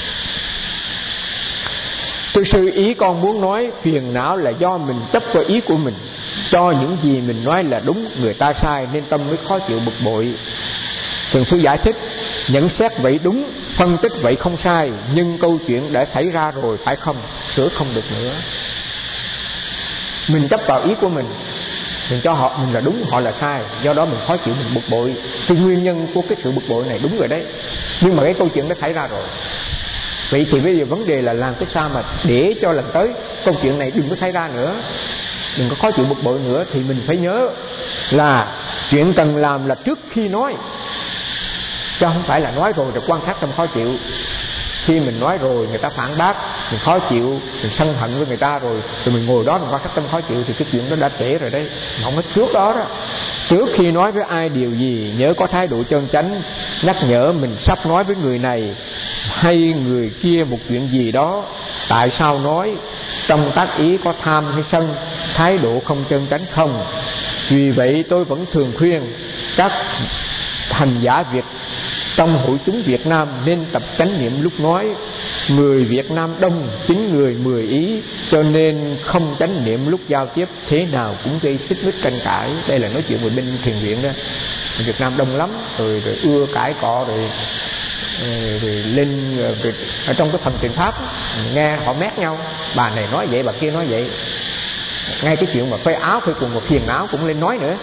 Thưa sư, ý con muốn nói phiền não là do mình chấp vào ý của mình, cho những gì mình nói là đúng, người ta sai nên tâm mới khó chịu bực bội. Thiền sư giải thích, nhận xét vậy đúng, phân tích vậy không sai, nhưng câu chuyện đã xảy ra rồi phải không, sửa không được nữa. Mình chấp vào ý của mình, mình cho họ mình là đúng, họ là sai, do đó mình khó chịu, mình bực bội. Thì nguyên nhân của cái sự bực bội này đúng rồi đấy, nhưng mà cái câu chuyện đã xảy ra rồi. Vậy thì bây giờ vấn đề là làm cái sao mà để cho lần tới câu chuyện này đừng có xảy ra nữa, đừng có khó chịu bực bội nữa. Thì mình phải nhớ là chuyện cần làm là trước khi nói, chứ không phải là nói rồi rồi quan sát tâm khó chịu. Khi mình nói rồi người ta phản bác, mình khó chịu, mình sân hận với người ta rồi, rồi mình ngồi đó mình quan sát tâm khó chịu thì cái chuyện đó đã trễ rồi đấy. Mà không có trước đó đó. Trước khi nói với ai điều gì, nhớ có thái độ chân chánh, nhắc nhở mình sắp nói với người này hay người kia một chuyện gì đó, tại sao nói, trong tác ý có tham hay sân, thái độ không chân chánh không. Vì vậy tôi vẫn thường khuyên các hành giả Việt trong hội chúng Việt Nam nên tập chánh niệm lúc nói. Người Việt Nam đông, chín người mười ý, cho nên không chánh niệm lúc giao tiếp thế nào cũng gây xích mích tranh cãi. Đây là nói chuyện về bên thiền viện đó. Việt Nam đông lắm, rồi, rồi ưa cãi cọ, rồi, rồi, rồi lên rồi, ở trong cái phần thiền pháp nghe họ mét nhau, bà này nói vậy, bà kia nói vậy. Ngay cái chuyện mà phơi áo phơi quần một thiền áo cũng lên nói nữa.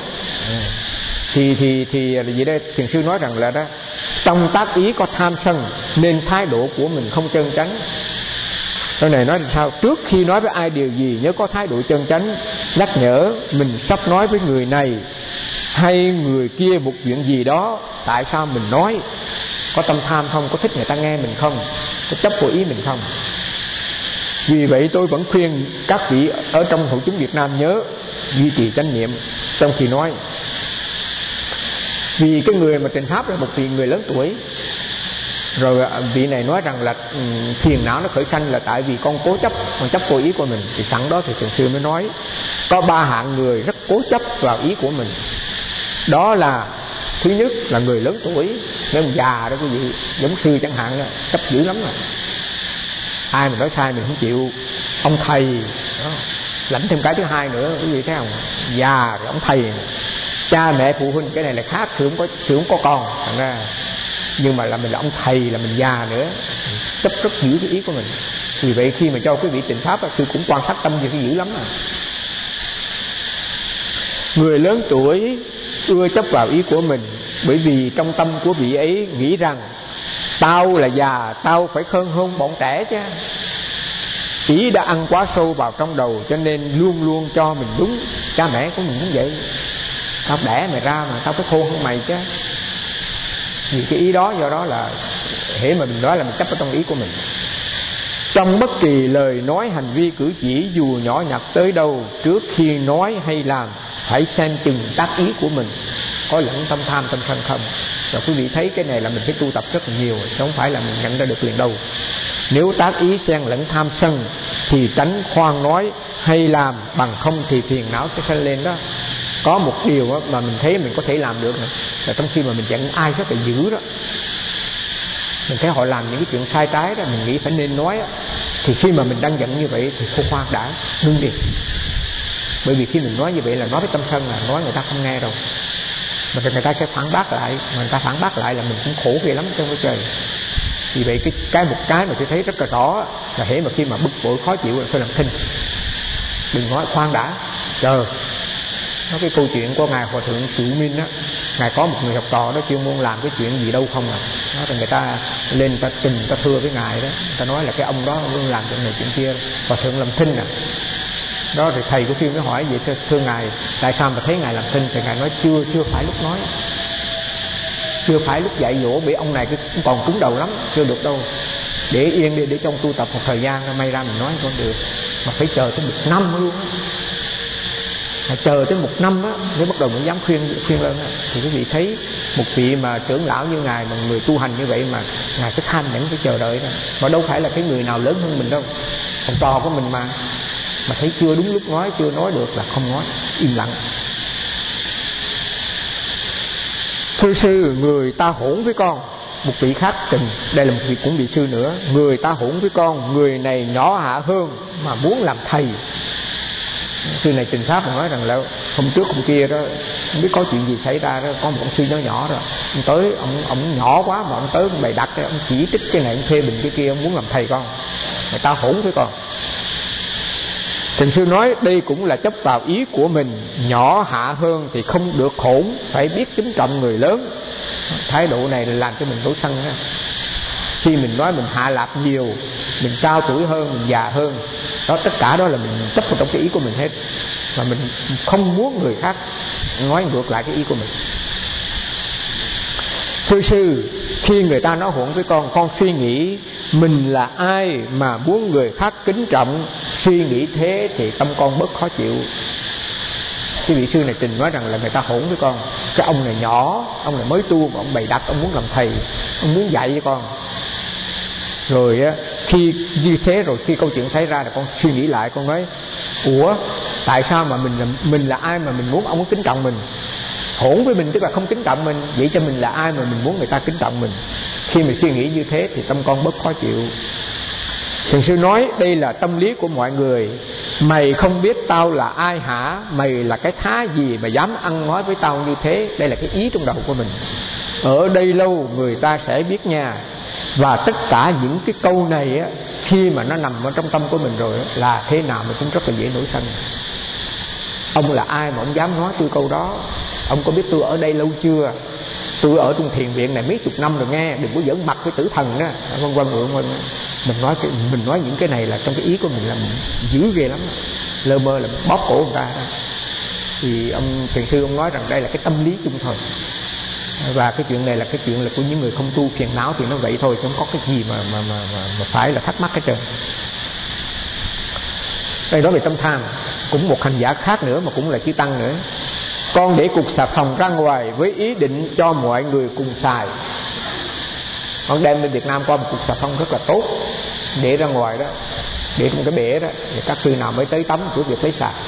Thì thì thì là gì đây? Thiền sư nói rằng là đó, trong tác ý có tham sân nên thái độ của mình không chân chánh. Cái này nói làm sao? Trước khi nói với ai điều gì, nhớ có thái độ chân chánh, nhắc nhở mình sắp nói với người này hay người kia một chuyện gì đó, tại sao mình nói, có tâm tham không, có thích người ta nghe mình không, có chấp của ý mình không. Vì vậy tôi vẫn khuyên các vị ở trong hội chúng Việt Nam nhớ duy trì chánh niệm trong khi nói. Vì cái người mà trình pháp là một vị người lớn tuổi rồi, vị này nói rằng là um, phiền não nó khởi sanh là tại vì con cố chấp, con chấp vô ý của mình. Thì sẵn đó thì thiền sư mới nói có ba hạng người rất cố chấp vào ý của mình. Đó là thứ nhất là người lớn tuổi, nếu mà già đó quý vị, giống sư chẳng hạn đó, chấp dữ lắm rồi, ai mà nói sai mình không chịu. Ông thầy đó. Lãnh thêm cái thứ hai nữa quý vị thấy không, già rồi ông thầy, cha mẹ phụ huynh cái này là khác, thường có thường có con, thành ra nhưng mà là mình là ông thầy, là mình già nữa, chấp rất giữ cái ý của mình. Vì vậy khi mà cho quý vị tịnh pháp, sư cũng quan sát tâm về cái dữ lắm à. Người lớn tuổi ưa chấp vào ý của mình, bởi vì trong tâm của vị ấy nghĩ rằng tao là già, tao phải hơn hơn bọn trẻ chứ. Ý đã ăn quá sâu vào trong đầu, cho nên luôn luôn cho mình đúng. Cha mẹ của mình cũng vậy, tao đẻ mày ra mà tao phải khôn hơn mày chứ. Vì cái ý đó, do đó là hễ mà mình nói là mình chấp ở trong ý của mình. Trong bất kỳ lời nói, hành vi, cử chỉ dù nhỏ nhặt tới đâu, trước khi nói hay làm phải xem chừng tác ý của mình có lẫn tâm tham tâm sân không. Rồi quý vị thấy cái này là mình phải tu tập rất là nhiều, chứ không phải là mình nhận ra được liền đâu. Nếu tác ý xen lẫn tham sân thì tránh khoan nói hay làm, bằng không thì phiền não sẽ sanh lên đó. Có một điều mà mình thấy mình có thể làm được là trong khi mà mình giận ai rất là dữ đó, mình thấy họ làm những cái chuyện sai trái đó, mình nghĩ phải nên nói đó, thì khi mà mình đang giận như vậy thì khô khoan đã, ngưng đi. Bởi vì khi mình nói như vậy là nói với tâm sân, là nói người ta không nghe đâu, mà người ta sẽ phản bác lại, mà người ta phản bác lại là mình cũng khổ ghê lắm trong cái trời. Vì vậy cái cái một cái mà tôi thấy rất là rõ là hễ mà khi mà bực bội khó chịu là tôi làm thinh, đừng nói, khoan đã, chờ. Nói cái câu chuyện của ngài Hòa thượng Sự Minh á, ngài có một người học trò đó chuyên môn làm cái chuyện gì đâu không à. Đó là người ta lên ta trình ta thưa với ngài đó, ta nói là cái ông đó luôn làm chuyện này chuyện kia, Hòa thượng làm thinh à. Đó thì thầy của Phiên mới hỏi vậy, thưa, thưa ngài, tại sao mà thấy ngài làm thinh? Thì ngài nói chưa chưa phải lúc nói, chưa phải lúc dạy dỗ, vì ông này cũng còn cứng đầu lắm, chưa được đâu. Để yên đi, để trong tu tập một thời gian may ra mình nói con được, mà phải chờ tới một năm luôn á. Mà chờ tới một năm á mới bắt đầu mới dám khuyên khuyên lên á. Thì quý vị thấy một vị mà trưởng lão như ngài, mà người tu hành như vậy mà ngài cứ than nhẫn phải chờ đợi đó. Mà đâu phải là cái người nào lớn hơn mình đâu, học trò của mình mà mà thấy chưa đúng lúc nói, chưa nói được là không nói, im lặng. Thưa sư, người ta hỗn với con. Một vị khác trình, đây là một vị cũng vị sư nữa. Người ta hỗn với con, người này nhỏ hạ hơn mà muốn làm thầy. Sư này trình pháp nói rằng là hôm trước hôm kia đó, không biết có chuyện gì xảy ra đó, có một ông sư nhỏ nhỏ rồi, ông tới, ông ông nhỏ quá mà ông tới ông bày đặt, ông chỉ trích cái này, ông phê bình cái kia, ông muốn làm thầy con. Người ta hỗn với con. Thiền sư nói đây cũng là chấp vào ý của mình, nhỏ hạ hơn thì không được hỗn, phải biết kính trọng người lớn. Thái độ này là làm cho mình nổi sân đó. Khi mình nói mình hạ lạp nhiều, mình cao tuổi hơn, mình già hơn, đó tất cả đó là mình chấp vào trong cái ý của mình hết, mà mình không muốn người khác nói ngược lại cái ý của mình. Thưa sư, khi người ta nói hỗn với con, con suy nghĩ mình là ai mà muốn người khác kính trọng. Suy nghĩ thế thì tâm con bớt khó chịu. Cái vị sư này trình nói rằng là người ta hỗn với con, cái ông này nhỏ, ông này mới tu mà ông bày đặt, ông muốn làm thầy, ông muốn dạy với con. Rồi á, khi như thế rồi, khi câu chuyện xảy ra là con suy nghĩ lại, con nói ủa tại sao mà mình là, mình là ai mà mình muốn ông muốn kính trọng mình? Hỗn với mình tức là không kính trọng mình, vậy cho mình là ai mà mình muốn người ta kính trọng mình? Khi mình suy nghĩ như thế thì tâm con bớt khó chịu. Thiền sư nói đây là tâm lý của mọi người. Mày không biết tao là ai hả? Mày là cái thá gì mà dám ăn nói với tao như thế? Đây là cái ý trong đầu của mình. Ở đây lâu người ta sẽ biết nha. Và tất cả những cái câu này á, khi mà nó nằm ở trong tâm của mình rồi á, là thế nào mà cũng rất là dễ nổi sân. Ông là ai mà ông dám nói tôi câu đó? Ông có biết tôi ở đây lâu chưa? Tôi ở trong thiền viện này mấy chục năm rồi nghe, đừng có giỡn mặt với tử thần đó, vân vân vân vân. Mình nói cái, mình nói những cái này là trong cái ý của mình là mình dữ ghê lắm, lơ mơ là bóp cổ người ta. Thì ông thiền sư ông nói rằng đây là cái tâm lý chung thôi, và cái chuyện này là cái chuyện là của những người không tu phiền não thì nó vậy thôi, chứ không có cái gì mà mà mà mà, mà phải là thắc mắc hết trơn. Đây nói về tâm tham, cũng một hành giả khác nữa mà cũng là chư tăng nữa. Con để cục xà phòng ra ngoài với ý định cho mọi người cùng xài. Con đem đến Việt Nam qua một cục xà phòng rất là tốt, để ra ngoài đó, để trong cái bể đó, để các sư nào mới tới tắm của việc lấy xài.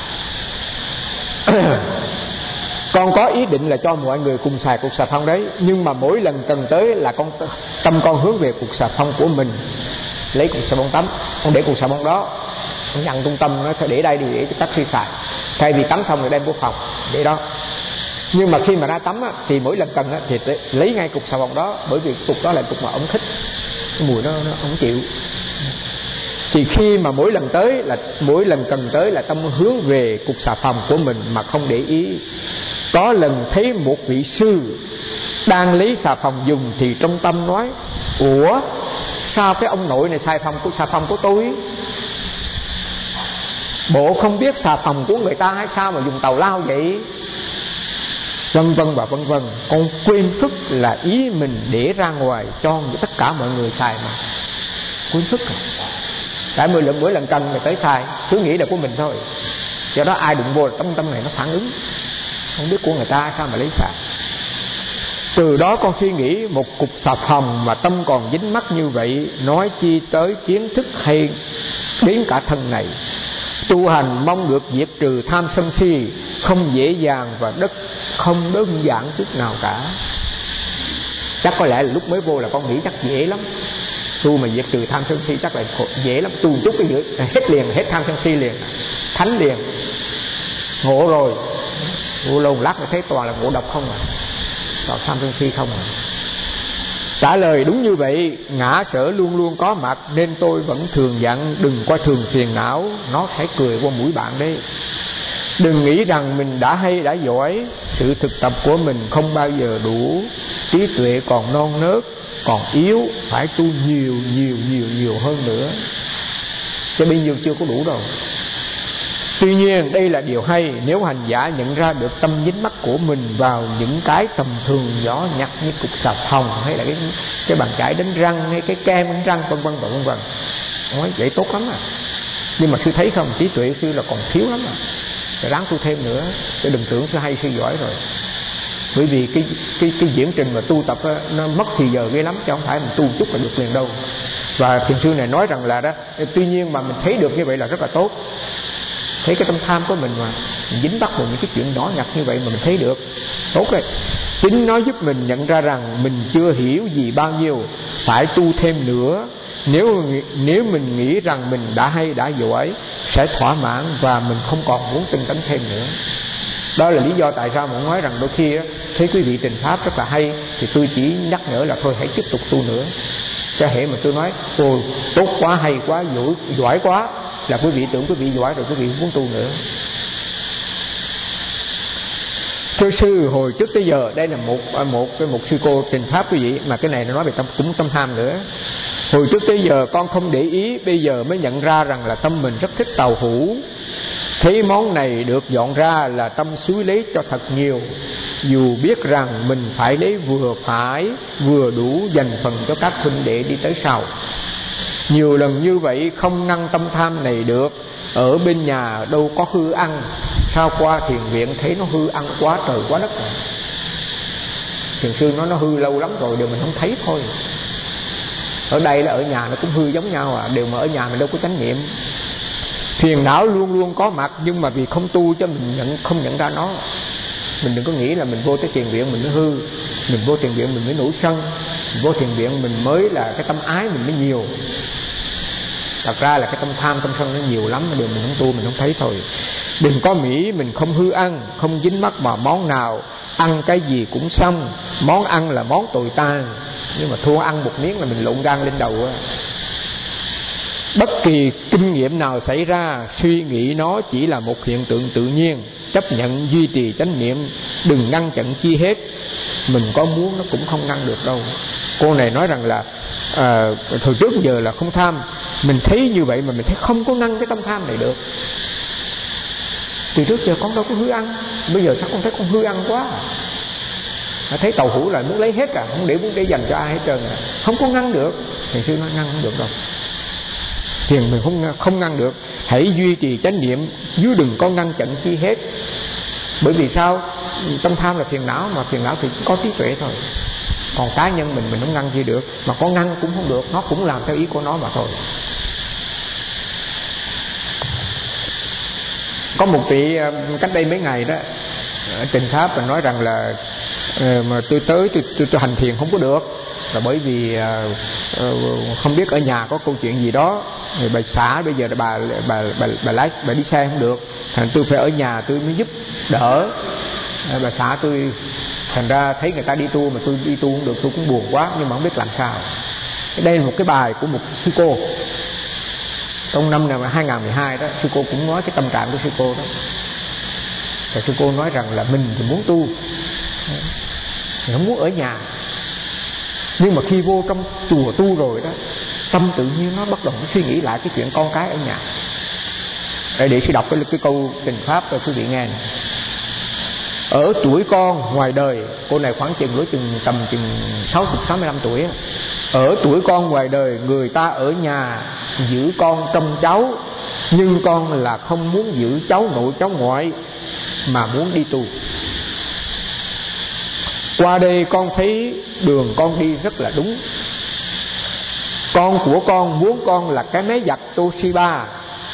Con có ý định là cho mọi người cùng xài cục xà phòng đấy, nhưng mà mỗi lần cần tới là con tâm con hướng về cục xà phòng của mình, lấy cục xà bông tắm. Con để cục xà bông đó, con dặn trung tâm nó để đây đi để cho các sư xài, thay vì tắm xong rồi đem vô phòng để đó. Nhưng mà khi mà ra tắm á, thì mỗi lần cần á, thì lấy ngay cục xà phòng đó, bởi vì cục đó là cục mà ông thích, cái mùi nó nó ông chịu. Thì khi mà mỗi lần tới là mỗi lần cần tới là tâm hướng về cục xà phòng của mình mà không để ý. Có lần thấy một vị sư đang lấy xà phòng dùng thì trong tâm nói: ủa sao cái ông nội này xài phòng của xà phòng của tôi? Bộ không biết xà phòng của người ta hay sao mà dùng tàu lao vậy? Vân vân và vân vân. Con quên phức là ý mình để ra ngoài cho tất cả mọi người xài mà. Quên phức rồi. Tại mỗi lần mỗi lần cần người tới xài, cứ nghĩ là của mình thôi. Do đó ai đụng vô là tâm tâm này nó phản ứng, không biết của người ta sao mà lấy xài. Từ đó con suy nghĩ một cục xà phòng mà tâm còn dính mắc như vậy, nói chi tới kiến thức hay đến cả thân này. Tu hành mong được diệt trừ tham sân si không dễ dàng và đất không đơn giản chút nào cả. Chắc có lẽ là lúc mới vô là con nghĩ chắc dễ lắm. Tu mà diệt trừ tham sân si chắc là dễ lắm. Tu chút cái giữa hết liền, hết tham sân si liền, thánh liền. Ngộ rồi, ngộ lâu lát mà thấy toàn là ngộ độc không à, toàn tham sân si không à. Trả lời đúng như vậy, ngã sở luôn luôn có mặt, nên tôi vẫn thường dặn đừng coi thường phiền não, nó sẽ cười qua mũi bạn đấy. Đừng nghĩ rằng mình đã hay đã giỏi, sự thực tập của mình không bao giờ đủ, trí tuệ còn non nớt, còn yếu, phải tu nhiều nhiều nhiều nhiều hơn nữa. Chứ bây nhiêu chưa có đủ đâu. Tuy nhiên đây là điều hay nếu hành giả nhận ra được tâm dính mắc của mình vào những cái tầm thường nhỏ nhặt như cục xà phòng, hay là cái cái bàn chải đánh răng, hay cái kem đánh răng, vân vân vân vân. Nói vậy tốt lắm à. Nhưng mà sư thấy không, trí tuệ sư là còn thiếu lắm à. Phải ráng tu thêm nữa, chứ đừng tưởng sư hay sư giỏi rồi. Bởi vì cái cái cái diễn trình mà tu tập đó, nó mất thì giờ ghê lắm, chứ không phải mình tu chút là được liền đâu. Và thiền sư này nói rằng là đó, tuy nhiên mà mình thấy được như vậy là rất là tốt. Thấy cái tâm tham của mình mà mình dính bắt vào những cái chuyện nhỏ nhặt như vậy mà mình thấy được, tốt đấy. Chính nó giúp mình nhận ra rằng mình chưa hiểu gì bao nhiêu, phải tu thêm nữa. Nếu nếu mình nghĩ rằng mình đã hay đã giỏi, sẽ thỏa mãn và mình không còn muốn tinh tấn thêm nữa. Đó là lý do tại sao muốn nói rằng đôi khi á, thấy quý vị trình pháp rất là hay thì tôi chỉ nhắc nhở là thôi hãy tiếp tục tu nữa. Cho hệ mà tôi nói ôi tốt quá, hay quá, giỏi, giỏi quá, là quý vị tưởng quý vị giỏi rồi quý vị không muốn tu nữa. Thưa sư, hồi trước tới giờ đây là một một cái một sư cô trình pháp quý vị, mà cái này nó nói về tâm, cũng tâm tham nữa. Hồi trước tới giờ con không để ý, bây giờ mới nhận ra rằng là tâm mình rất thích tàu hũ. Thấy món này được dọn ra là tâm xúi lấy cho thật nhiều, dù biết rằng mình phải lấy vừa phải, vừa đủ dành phần cho các huynh đệ đi tới sau. Nhiều lần như vậy không ngăn tâm tham này được. Ở bên nhà đâu có hư ăn, sao qua thiền viện thấy nó hư ăn quá trời quá đất rồi. Thiền sư nói nó hư lâu lắm rồi, đều mình không thấy thôi. Ở đây là ở nhà nó cũng hư giống nhau à, đều mà ở nhà mình đâu có chánh niệm. Phiền não luôn luôn có mặt, nhưng mà vì không tu cho mình nhận, không nhận ra nó. Mình đừng có nghĩ là mình vô tới thiền viện mình mới hư, mình vô thiền viện mình mới nổi sân, mình vô thiền viện mình mới là cái tâm ái mình mới nhiều. Thật ra là cái tâm tham, tâm sân nó nhiều lắm, điều mình không tu mình không thấy thôi. Đừng có nghĩ mình không hư ăn, không dính mắc vào món nào, ăn cái gì cũng xong. Món ăn là món tồi tàn, nhưng mà thua ăn một miếng là mình lộn gan lên đầu á. Bất kỳ kinh nghiệm nào xảy ra, suy nghĩ nó chỉ là một hiện tượng tự nhiên. Chấp nhận duy trì chánh niệm, đừng ngăn chặn chi hết. Mình có muốn nó cũng không ngăn được đâu. Cô này nói rằng là à, thời trước giờ là không tham, mình thấy như vậy mà mình thấy không có ngăn cái tâm tham này được. Từ trước giờ con đâu có hư ăn, bây giờ sao con thấy con hư ăn quá à? Thấy tàu hũ là muốn lấy hết à, không để muốn để dành cho ai hết trơn à. Không có ngăn được. Thiền sư nói ngăn không được đâu, thiền mình không không ngăn được. Hãy duy trì chánh niệm, chứ đừng có ngăn chặn chi hết. Bởi vì sao? Tâm tham là phiền não, mà phiền não thì có trí tuệ thôi. Còn cá nhân mình mình không ngăn gì được, mà có ngăn cũng không được, nó cũng làm theo ý của nó mà thôi. Có một vị cách đây mấy ngày đó trình pháp và nói rằng là mà tôi tới tôi, tôi, tôi hành thiền không có được, là bởi vì uh, không biết ở nhà có câu chuyện gì đó. Rồi bà xã bây giờ bà bà bà bà lái bà đi xe không được, thành tôi phải ở nhà tôi mới giúp đỡ bà xã tôi. Thành ra thấy người ta đi tu mà tôi đi tu không được, tôi cũng buồn quá, nhưng mà không biết làm sao. Đây là một cái bài của một sư cô trong năm này hai không một hai đó. Sư cô cũng nói cái tâm trạng của sư cô đó. Và sư cô nói rằng là mình thì muốn tu, mình không muốn ở nhà, nhưng mà khi vô trong chùa tu rồi đó, tâm tự nhiên nó bắt đầu suy nghĩ lại cái chuyện con cái ở nhà. Để, để sư đọc cái, cái câu trình pháp cho quý vị nghe này. Ở tuổi con ngoài đời, cô này khoảng chừng đối chừng tầm chừng sáu mươi sáu mươi lăm tuổi á. Ở tuổi con ngoài đời, người ta ở nhà giữ con trông cháu, nhưng con là không muốn giữ cháu nội cháu ngoại, mà muốn đi tu. Qua đây con thấy đường con đi rất là đúng. Con của con muốn con là cái máy giặt Toshiba,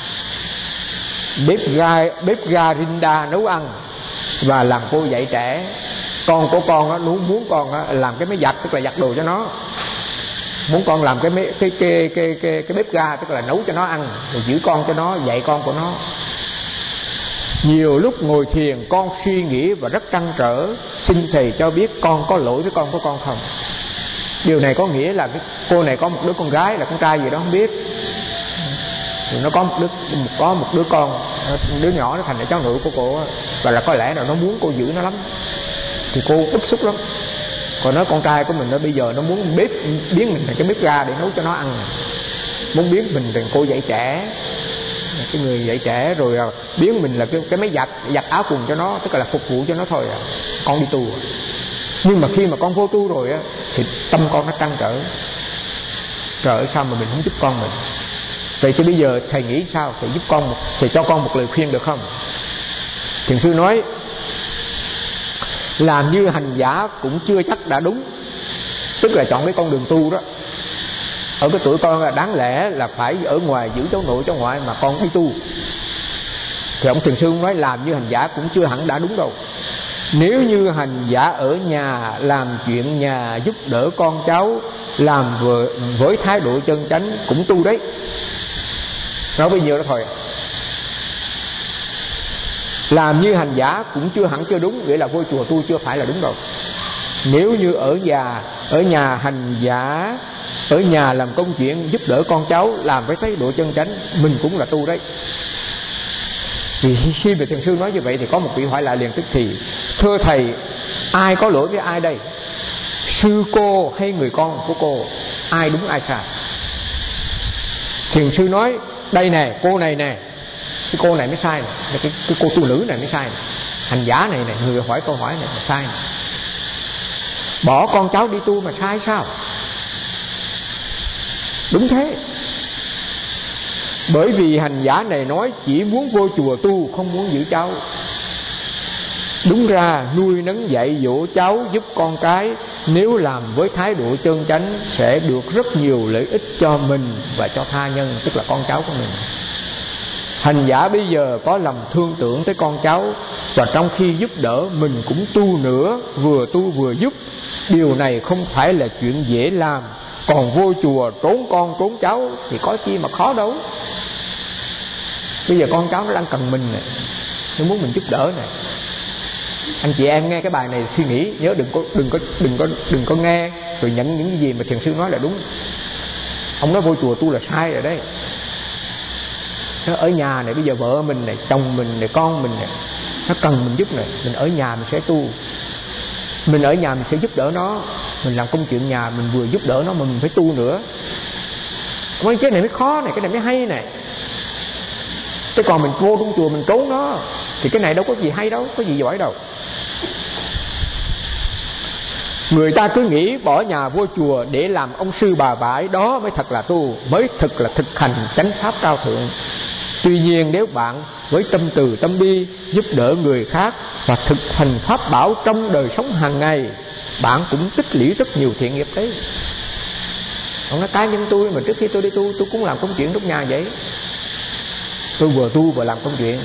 bếp ga, bếp ga Rinda nấu ăn và làm cô dạy trẻ. Con của con á, muốn con á, làm cái máy giặt, tức là giặt đồ cho nó. Muốn con làm cái cái cái cái cái, cái, cái bếp ga, tức là nấu cho nó ăn, rồi giữ con cho nó, dạy con của nó. Nhiều lúc ngồi thiền con suy nghĩ và rất trăn trở, xin thầy cho biết con có lỗi với con của con không. Điều này có nghĩa là cái cô này có một đứa con gái, là con trai gì đó không biết, thì nó có một đứa có một đứa con, đứa nhỏ nó thành là cháu nội của cô, và là có lẽ là nó muốn cô giữ nó lắm, thì cô bức xúc lắm. Còn nói con trai của mình nó bây giờ nó muốn bếp biến mình thành cái bếp ga để nấu cho nó ăn, muốn biến mình thành cô dạy trẻ. cái người dạy trẻ rồi biến mình là cái, cái máy giặt giặt áo quần cho nó, tức là phục vụ cho nó thôi à. Con đi tu. Nhưng mà khi mà con vô tu rồi á, thì tâm con nó trăn trở. Trời ơi, sao mà mình không giúp con mình? Vậy chứ bây giờ thầy nghĩ sao? Thầy giúp con, thầy cho con một lời khuyên được không? Thiền sư nói làm như hành giả cũng chưa chắc đã đúng. Tức là chọn cái con đường tu đó. Ở cái tuổi con là đáng lẽ là phải ở ngoài giữ cháu nội cháu ngoại, mà con đi tu. Thì ông Thiền sư nói làm như hành giả cũng chưa hẳn đã đúng đâu. Nếu như hành giả ở nhà làm chuyện nhà, giúp đỡ con cháu, làm với, với thái độ chân chánh cũng tu đấy. Nói bấy nhiêu đó thôi. Làm như hành giả cũng chưa hẳn chưa đúng, nghĩa là vô chùa tu chưa phải là đúng đâu. Nếu như ở nhà ở nhà hành giả ở nhà làm công chuyện giúp đỡ con cháu, làm với thái độ chân chánh, mình cũng là tu đấy. Vì khi mà Thiền sư nói như vậy thì có một vị hỏi lại liền tức thì: thưa thầy, ai có lỗi với ai đây? Sư cô hay người con của cô? Ai đúng ai sai? Thiền sư nói: đây nè, cô này nè, cái cô này mới sai này. Cái, cái cô tu nữ này mới sai này. Hành giả này này, người hỏi câu hỏi này là sai này. Bỏ con cháu đi tu mà sai sao? Đúng thế. Bởi vì hành giả này nói chỉ muốn vô chùa tu, không muốn giữ cháu. Đúng ra nuôi nấng dạy dỗ cháu giúp con cái, nếu làm với thái độ chân chánh sẽ được rất nhiều lợi ích cho mình và cho tha nhân, tức là con cháu của mình. Hành giả bây giờ có lòng thương tưởng tới con cháu, và trong khi giúp đỡ mình cũng tu nữa, vừa tu vừa giúp. Điều này không phải là chuyện dễ làm. Còn vô chùa trốn con trốn cháu thì có chi mà khó đâu. Bây giờ con cháu nó đang cần mình này, nó muốn mình giúp đỡ này. Anh chị em nghe cái bài này suy nghĩ, nhớ đừng có đừng có đừng có đừng có nghe rồi nhận những gì mà Thiền sư nói là đúng. Ông nói vô chùa tu là sai rồi đấy. Nó ở nhà này, bây giờ vợ mình này, chồng mình này, con mình này, nó cần mình giúp này, mình ở nhà mình sẽ tu. Mình ở nhà mình sẽ giúp đỡ nó. Mình làm công chuyện nhà mình vừa giúp đỡ nó mà mình phải tu nữa. Cái này mới khó này, cái này mới hay này. Chứ còn mình vô trong chùa mình trốn nó thì cái này đâu có gì hay đâu, có gì giỏi đâu. Người ta cứ nghĩ bỏ nhà vô chùa để làm ông sư bà vải, đó mới thật là tu, mới thực là thực hành chánh pháp cao thượng. Tuy nhiên nếu bạn với tâm từ tâm bi giúp đỡ người khác và thực hành pháp bảo trong đời sống hàng ngày, bạn cũng tích lũy rất nhiều thiện nghiệp đấy. Ông nói cá nhân tôi mà trước khi tôi đi tu, tôi cũng làm công chuyện trong nhà vậy. Tôi vừa tu vừa làm công chuyện.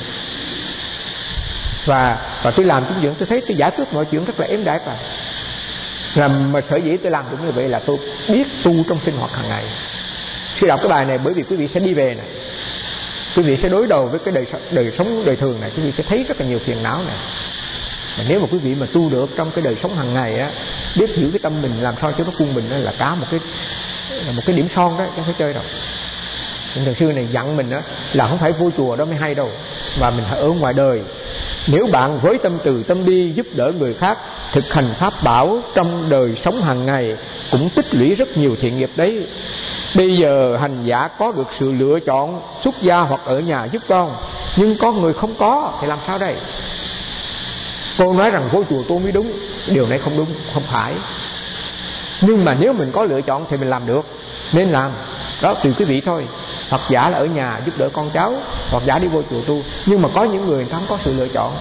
Và và tôi làm công chuyện, tôi thấy tôi giải quyết mọi chuyện rất là êm đẹp à. Làm mà sở dĩ tôi làm được như vậy là tôi biết tu trong sinh hoạt hàng ngày. Khi đọc cái bài này, bởi vì quý vị sẽ đi về này, quý vị sẽ đối đầu với cái đời, đời sống đời thường này, quý vị sẽ thấy rất là nhiều phiền não này. Mà nếu mà quý vị mà tu được trong cái đời sống hàng ngày á, biết giữ cái tâm mình làm sao cho nó quân bình, là cả một cái là một cái điểm son đó, chứ không phải chơi đâu. Thiền sư này dặn mình đó là không phải vô chùa đó mới hay đâu, mà mình ở ngoài đời. Nếu bạn với tâm từ tâm bi giúp đỡ người khác, thực hành pháp bảo trong đời sống hàng ngày, cũng tích lũy rất nhiều thiện nghiệp đấy. Bây giờ hành giả có được sự lựa chọn xuất gia hoặc ở nhà giúp con, nhưng có người không có thì làm sao đây? Cô nói rằng vô chùa tôi mới đúng, điều này không đúng, không phải. Nhưng mà nếu mình có lựa chọn thì mình làm được, nên làm. Đó, tùy quý vị thôi. Hoặc giả là ở nhà giúp đỡ con cháu, hoặc giả đi vô chùa tu. Nhưng mà có những người, người ta không có sự lựa chọn.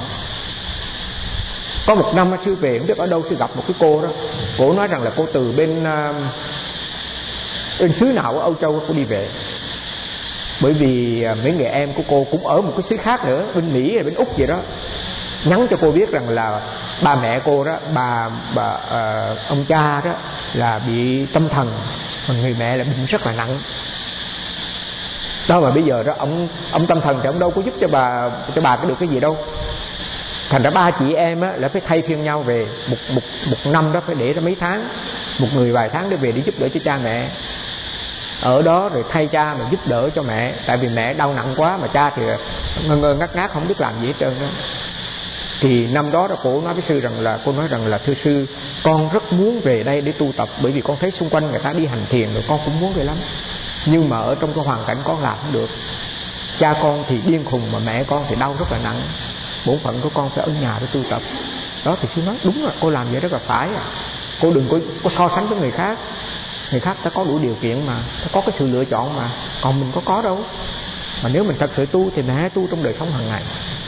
Có một năm sư về, không biết ở đâu sư gặp một cái cô đó. Cô nói rằng là cô từ bên uh, bên xứ nào ở Âu Châu cô đi về. Bởi vì uh, mấy người em của cô cũng ở một cái xứ khác nữa, bên Mỹ hay bên Úc vậy đó. Nhắn cho cô biết rằng là ba mẹ cô đó, bà, bà uh, ông cha đó là bị tâm thần, còn người mẹ là bệnh rất là nặng. Đó, mà bây giờ đó ông ông tâm thần thì ông đâu có giúp cho bà cho bà có được cái gì đâu. Thành ra ba chị em á là phải thay phiên nhau về, một một một năm đó phải để ra mấy tháng, một người vài tháng để về để giúp đỡ cho cha mẹ. Ở đó rồi thay cha mà giúp đỡ cho mẹ, tại vì mẹ đau nặng quá mà cha thì ngơ ngơ ngác ngác không biết làm gì hết trơn đó. Thì năm đó đó cô nói với sư rằng là cô nói rằng là thưa sư, con rất muốn về đây để tu tập, bởi vì con thấy xung quanh người ta đi hành thiền rồi con cũng muốn về lắm. Nhưng mà ở trong cái hoàn cảnh con làm không được. Cha con thì điên khùng mà mẹ con thì đau rất là nặng. Bổn phận của con phải ở nhà để tu tập. Đó thì sư nói đúng là cô làm vậy rất là phải. Cô đừng có, có so sánh với người khác. Người khác ta có đủ điều kiện mà, ta có cái sự lựa chọn mà, còn mình có có đâu. Mà nếu mình thật sự tu thì mình hãy tu trong đời sống hàng ngày.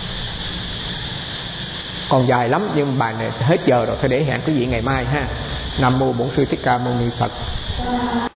Còn dài lắm nhưng bài này hết giờ rồi, thôi để hẹn quý vị ngày mai ha. Nam mô Bổn Sư Thích Ca Mâu Ni Phật.